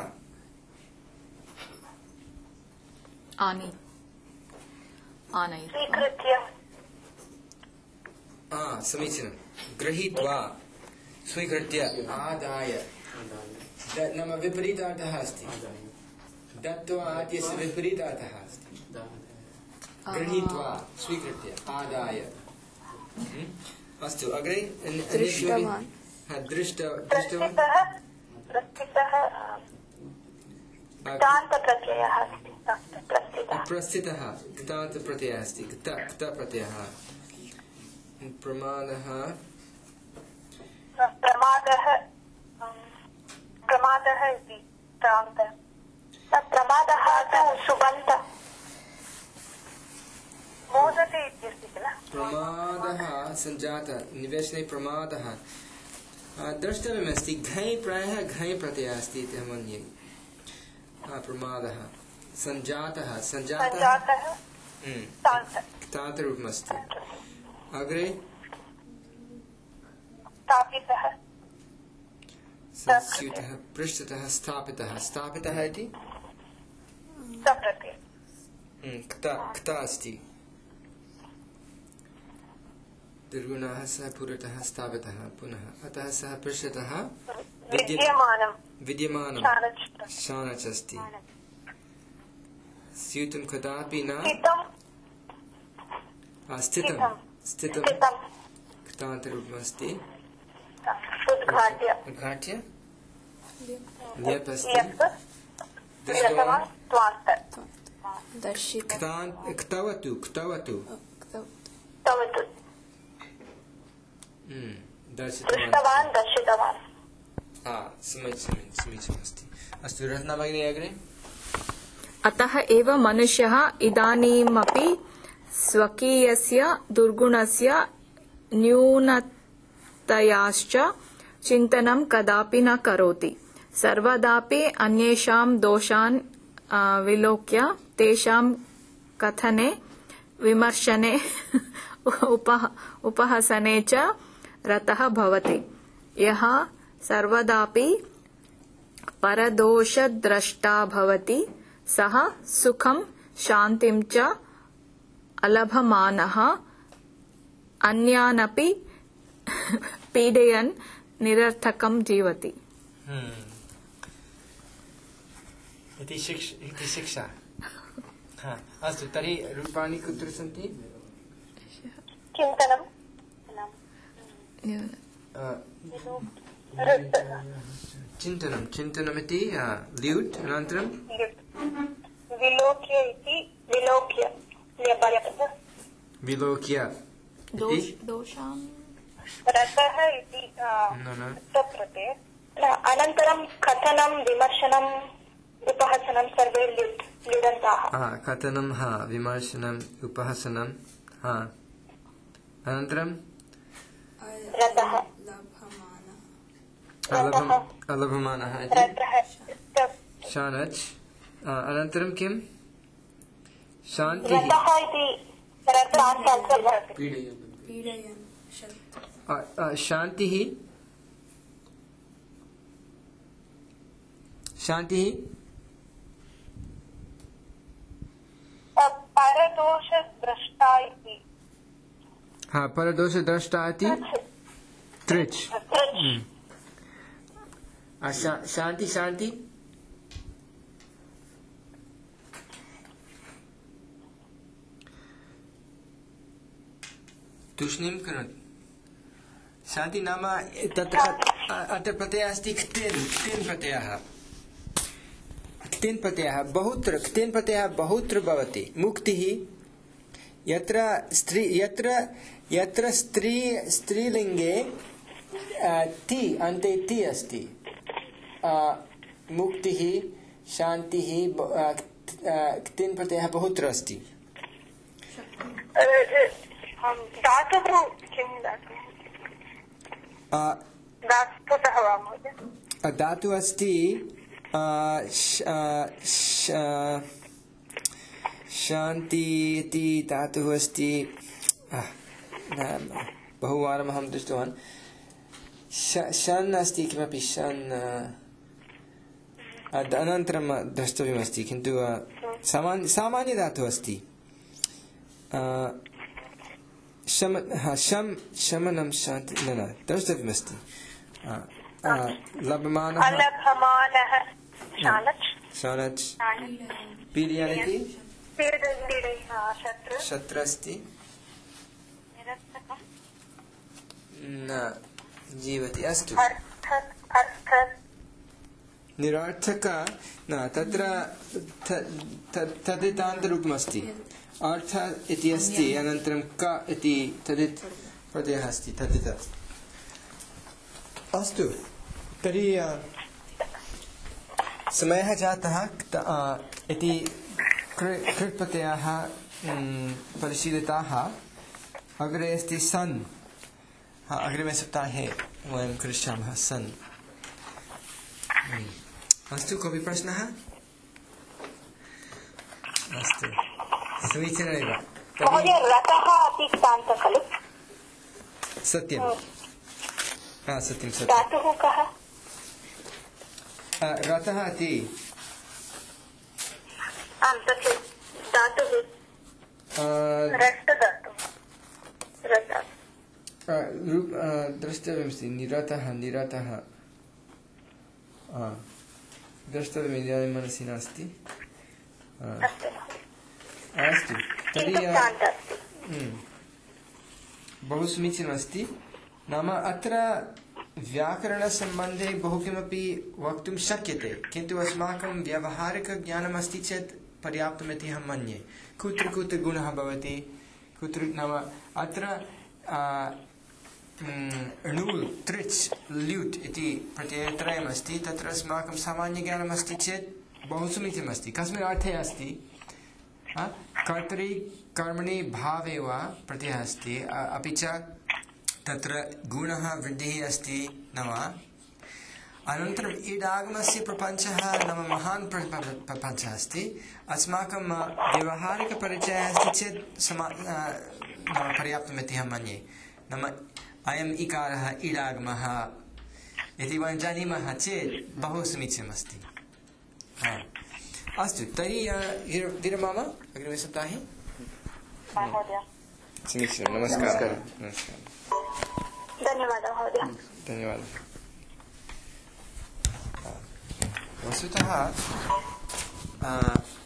समीचीनं गृहीत्वा स्वीकृत्य आदाय नाम विपरीतार्थः अस्ति दत्त्वा इत्यस्य विपरीतार्थः अस्ति गृहीत्वा स्वीकृत्य आदाय अस्तु अग्रे दृष्टवान् प्रस्थितः कृतान्त प्रत्ययः अस्ति कृत प्रत्ययः प्रमादः इति प्रमादः तु सुबन्तः मोदते इत्यस्ति किल प्रमादः सञ्जातः निवेशने प्रमादः द्रष्टव्यमस्ति घञ् प्रायः घञ् प्रत्ययः अस्ति इति अहं मन्ये प्रमादः सञ्जातः तान्तरूपमस्ति अग्रे संस्यूतः पृष्ठतः स्थापितः इति क्त अस्ति दुर्गुणाः सः पुरतः स्थापितः पुनः अतः सः पृष्ठतः विद्यमानं शानच् अस्ति स्यूतं कदापि न स्थितं कृतान्तरूपमस्ति उद्घाट्य ल्यप् अस्ति क्तवतु दर्शितवान् समीचीनमस्ति। अस्तु रत्ना भगिनी अग्रे। अतः एव मनुष्यः इदानीमपि स्वकीयस्य दुर्गुणस्य न्यूनतायाश्च चिन्तनं कदापि न करोति। सर्वदापि अन्येषां दोषान् विलोक्य तेषां कथने विमर्शने उपहसने च रतः भवति। यः सर्वदापि परदोषद्रष्टा भवति सः सुखं शान्तिं च अलभमानः अन्यानपि पीडयन् निरर्थकं जीवति। इति शिक्षा। अस्तु तर्हि रूपाणि कुत्र सन्ति? चिन्तनं चिन्तनमिति ल्यूट् अनन्तरं विलोक्य इति विलोक्य दोषां रतः इति प्रत्यय। अनन्तरं कथनं विमर्शनम् उपहसनं सर्वे ल्युडन्ताः। कथनं विमर्शनम् उपहसनं अनन्तरं रतः अलभमानः शानच् अनन्तरं किं शान्तिः शान्तिः शान्तिः परदोषद्रष्टा इति परदोषद्रष्टा इति त्रिच् शान्ति शान्ति तूष्णीं करोतु। शान्ति नाम तत्र अत्र प्रत्ययः अस्ति क्तेन् प्रत्ययः बहुत्र भवति। मुक्तिः यत्र स्त्रीलिङ्गे ति अन्ते ति अस्ति। मुक्तिः शान्तिः क्तेन् प्रत्ययः बहुत्र अस्ति। धातुः किं धातुतः वा महोदय? धातुः अस्ति शान्ति इति धातुः अस्ति। बहुवारम् अहं दृष्टवान्। शन् अस्ति किमपि शन् अनन्तरं द्रष्टव्यमस्ति किन्तु सामान्यधातुः अस्ति। शमनं शान्ति न द्रष्टव्यमस्ति। लभमानः शानच् पीडयन् इति शत्रु अस्ति न जीवति। अस्तु निरर्थक न तत्र तदितान्तरूपमस्ति। अर्थ इति अस्ति अनन्तरं क इति तदित् प्रत्ययः अस्ति तदित्। अस्तु तर्हि समयः जातः इति कृत् प्रत्ययाः परिशीलिताः। अग्रे अस्ति सन्। अग्रिमे सप्ताहे वयं करिष्यामः सन्। अस्तु कोऽपि प्रश्नः? अस्तु समीचीनमेव। महोदय रतः अपि क्तान्तः खलु? सत्यं सत्यं। धातुः कः? रतः इति धातुः द्रष्टव्यमस्ति। निरतः द्रष्टव्यम् इदानीं मनसि नास्ति। अस्तु तर्हि बहु समीचीनमस्ति। नाम अत्र व्याकरणसम्बन्धे बहु किमपि वक्तुं शक्यते किन्तु अस्माकं व्यावहारिकज्ञानमस्ति चेत् पर्याप्तमिति अहं मन्ये। कुत्र कुत्र गुणः भवति कुत्र नाम अत्र णुल् त्रिच् ल्युट् इति प्रत्ययत्रयमस्ति तत्र अस्माकं सामान्यज्ञानमस्ति चेत् बहु समीचीनमस्ति कस्मिन् अर्थे अस्ति कर्तरि कर्मणि भावे वा प्रत्ययः अस्ति अपि च तत्र गुणः वृद्धिः अस्ति न वा अनन्तरम् इडागमस्य प्रपञ्चः नाम महान् प्रपञ्चः अस्ति अस्माकं व्यवहारिकपरिचयः अस्ति चेत् पर्याप्तमिति अहं मन्ये नाम अयम् इकारः इडागमः इति वयं जानीमः चेत् बहु समीचीनमस्ति अस्तु तर्हि विरमाम अग्रिमे सप्ताहे समीचीनं नमस्कारः धन्यवादः महोदय धन्यवादः वस्तुतः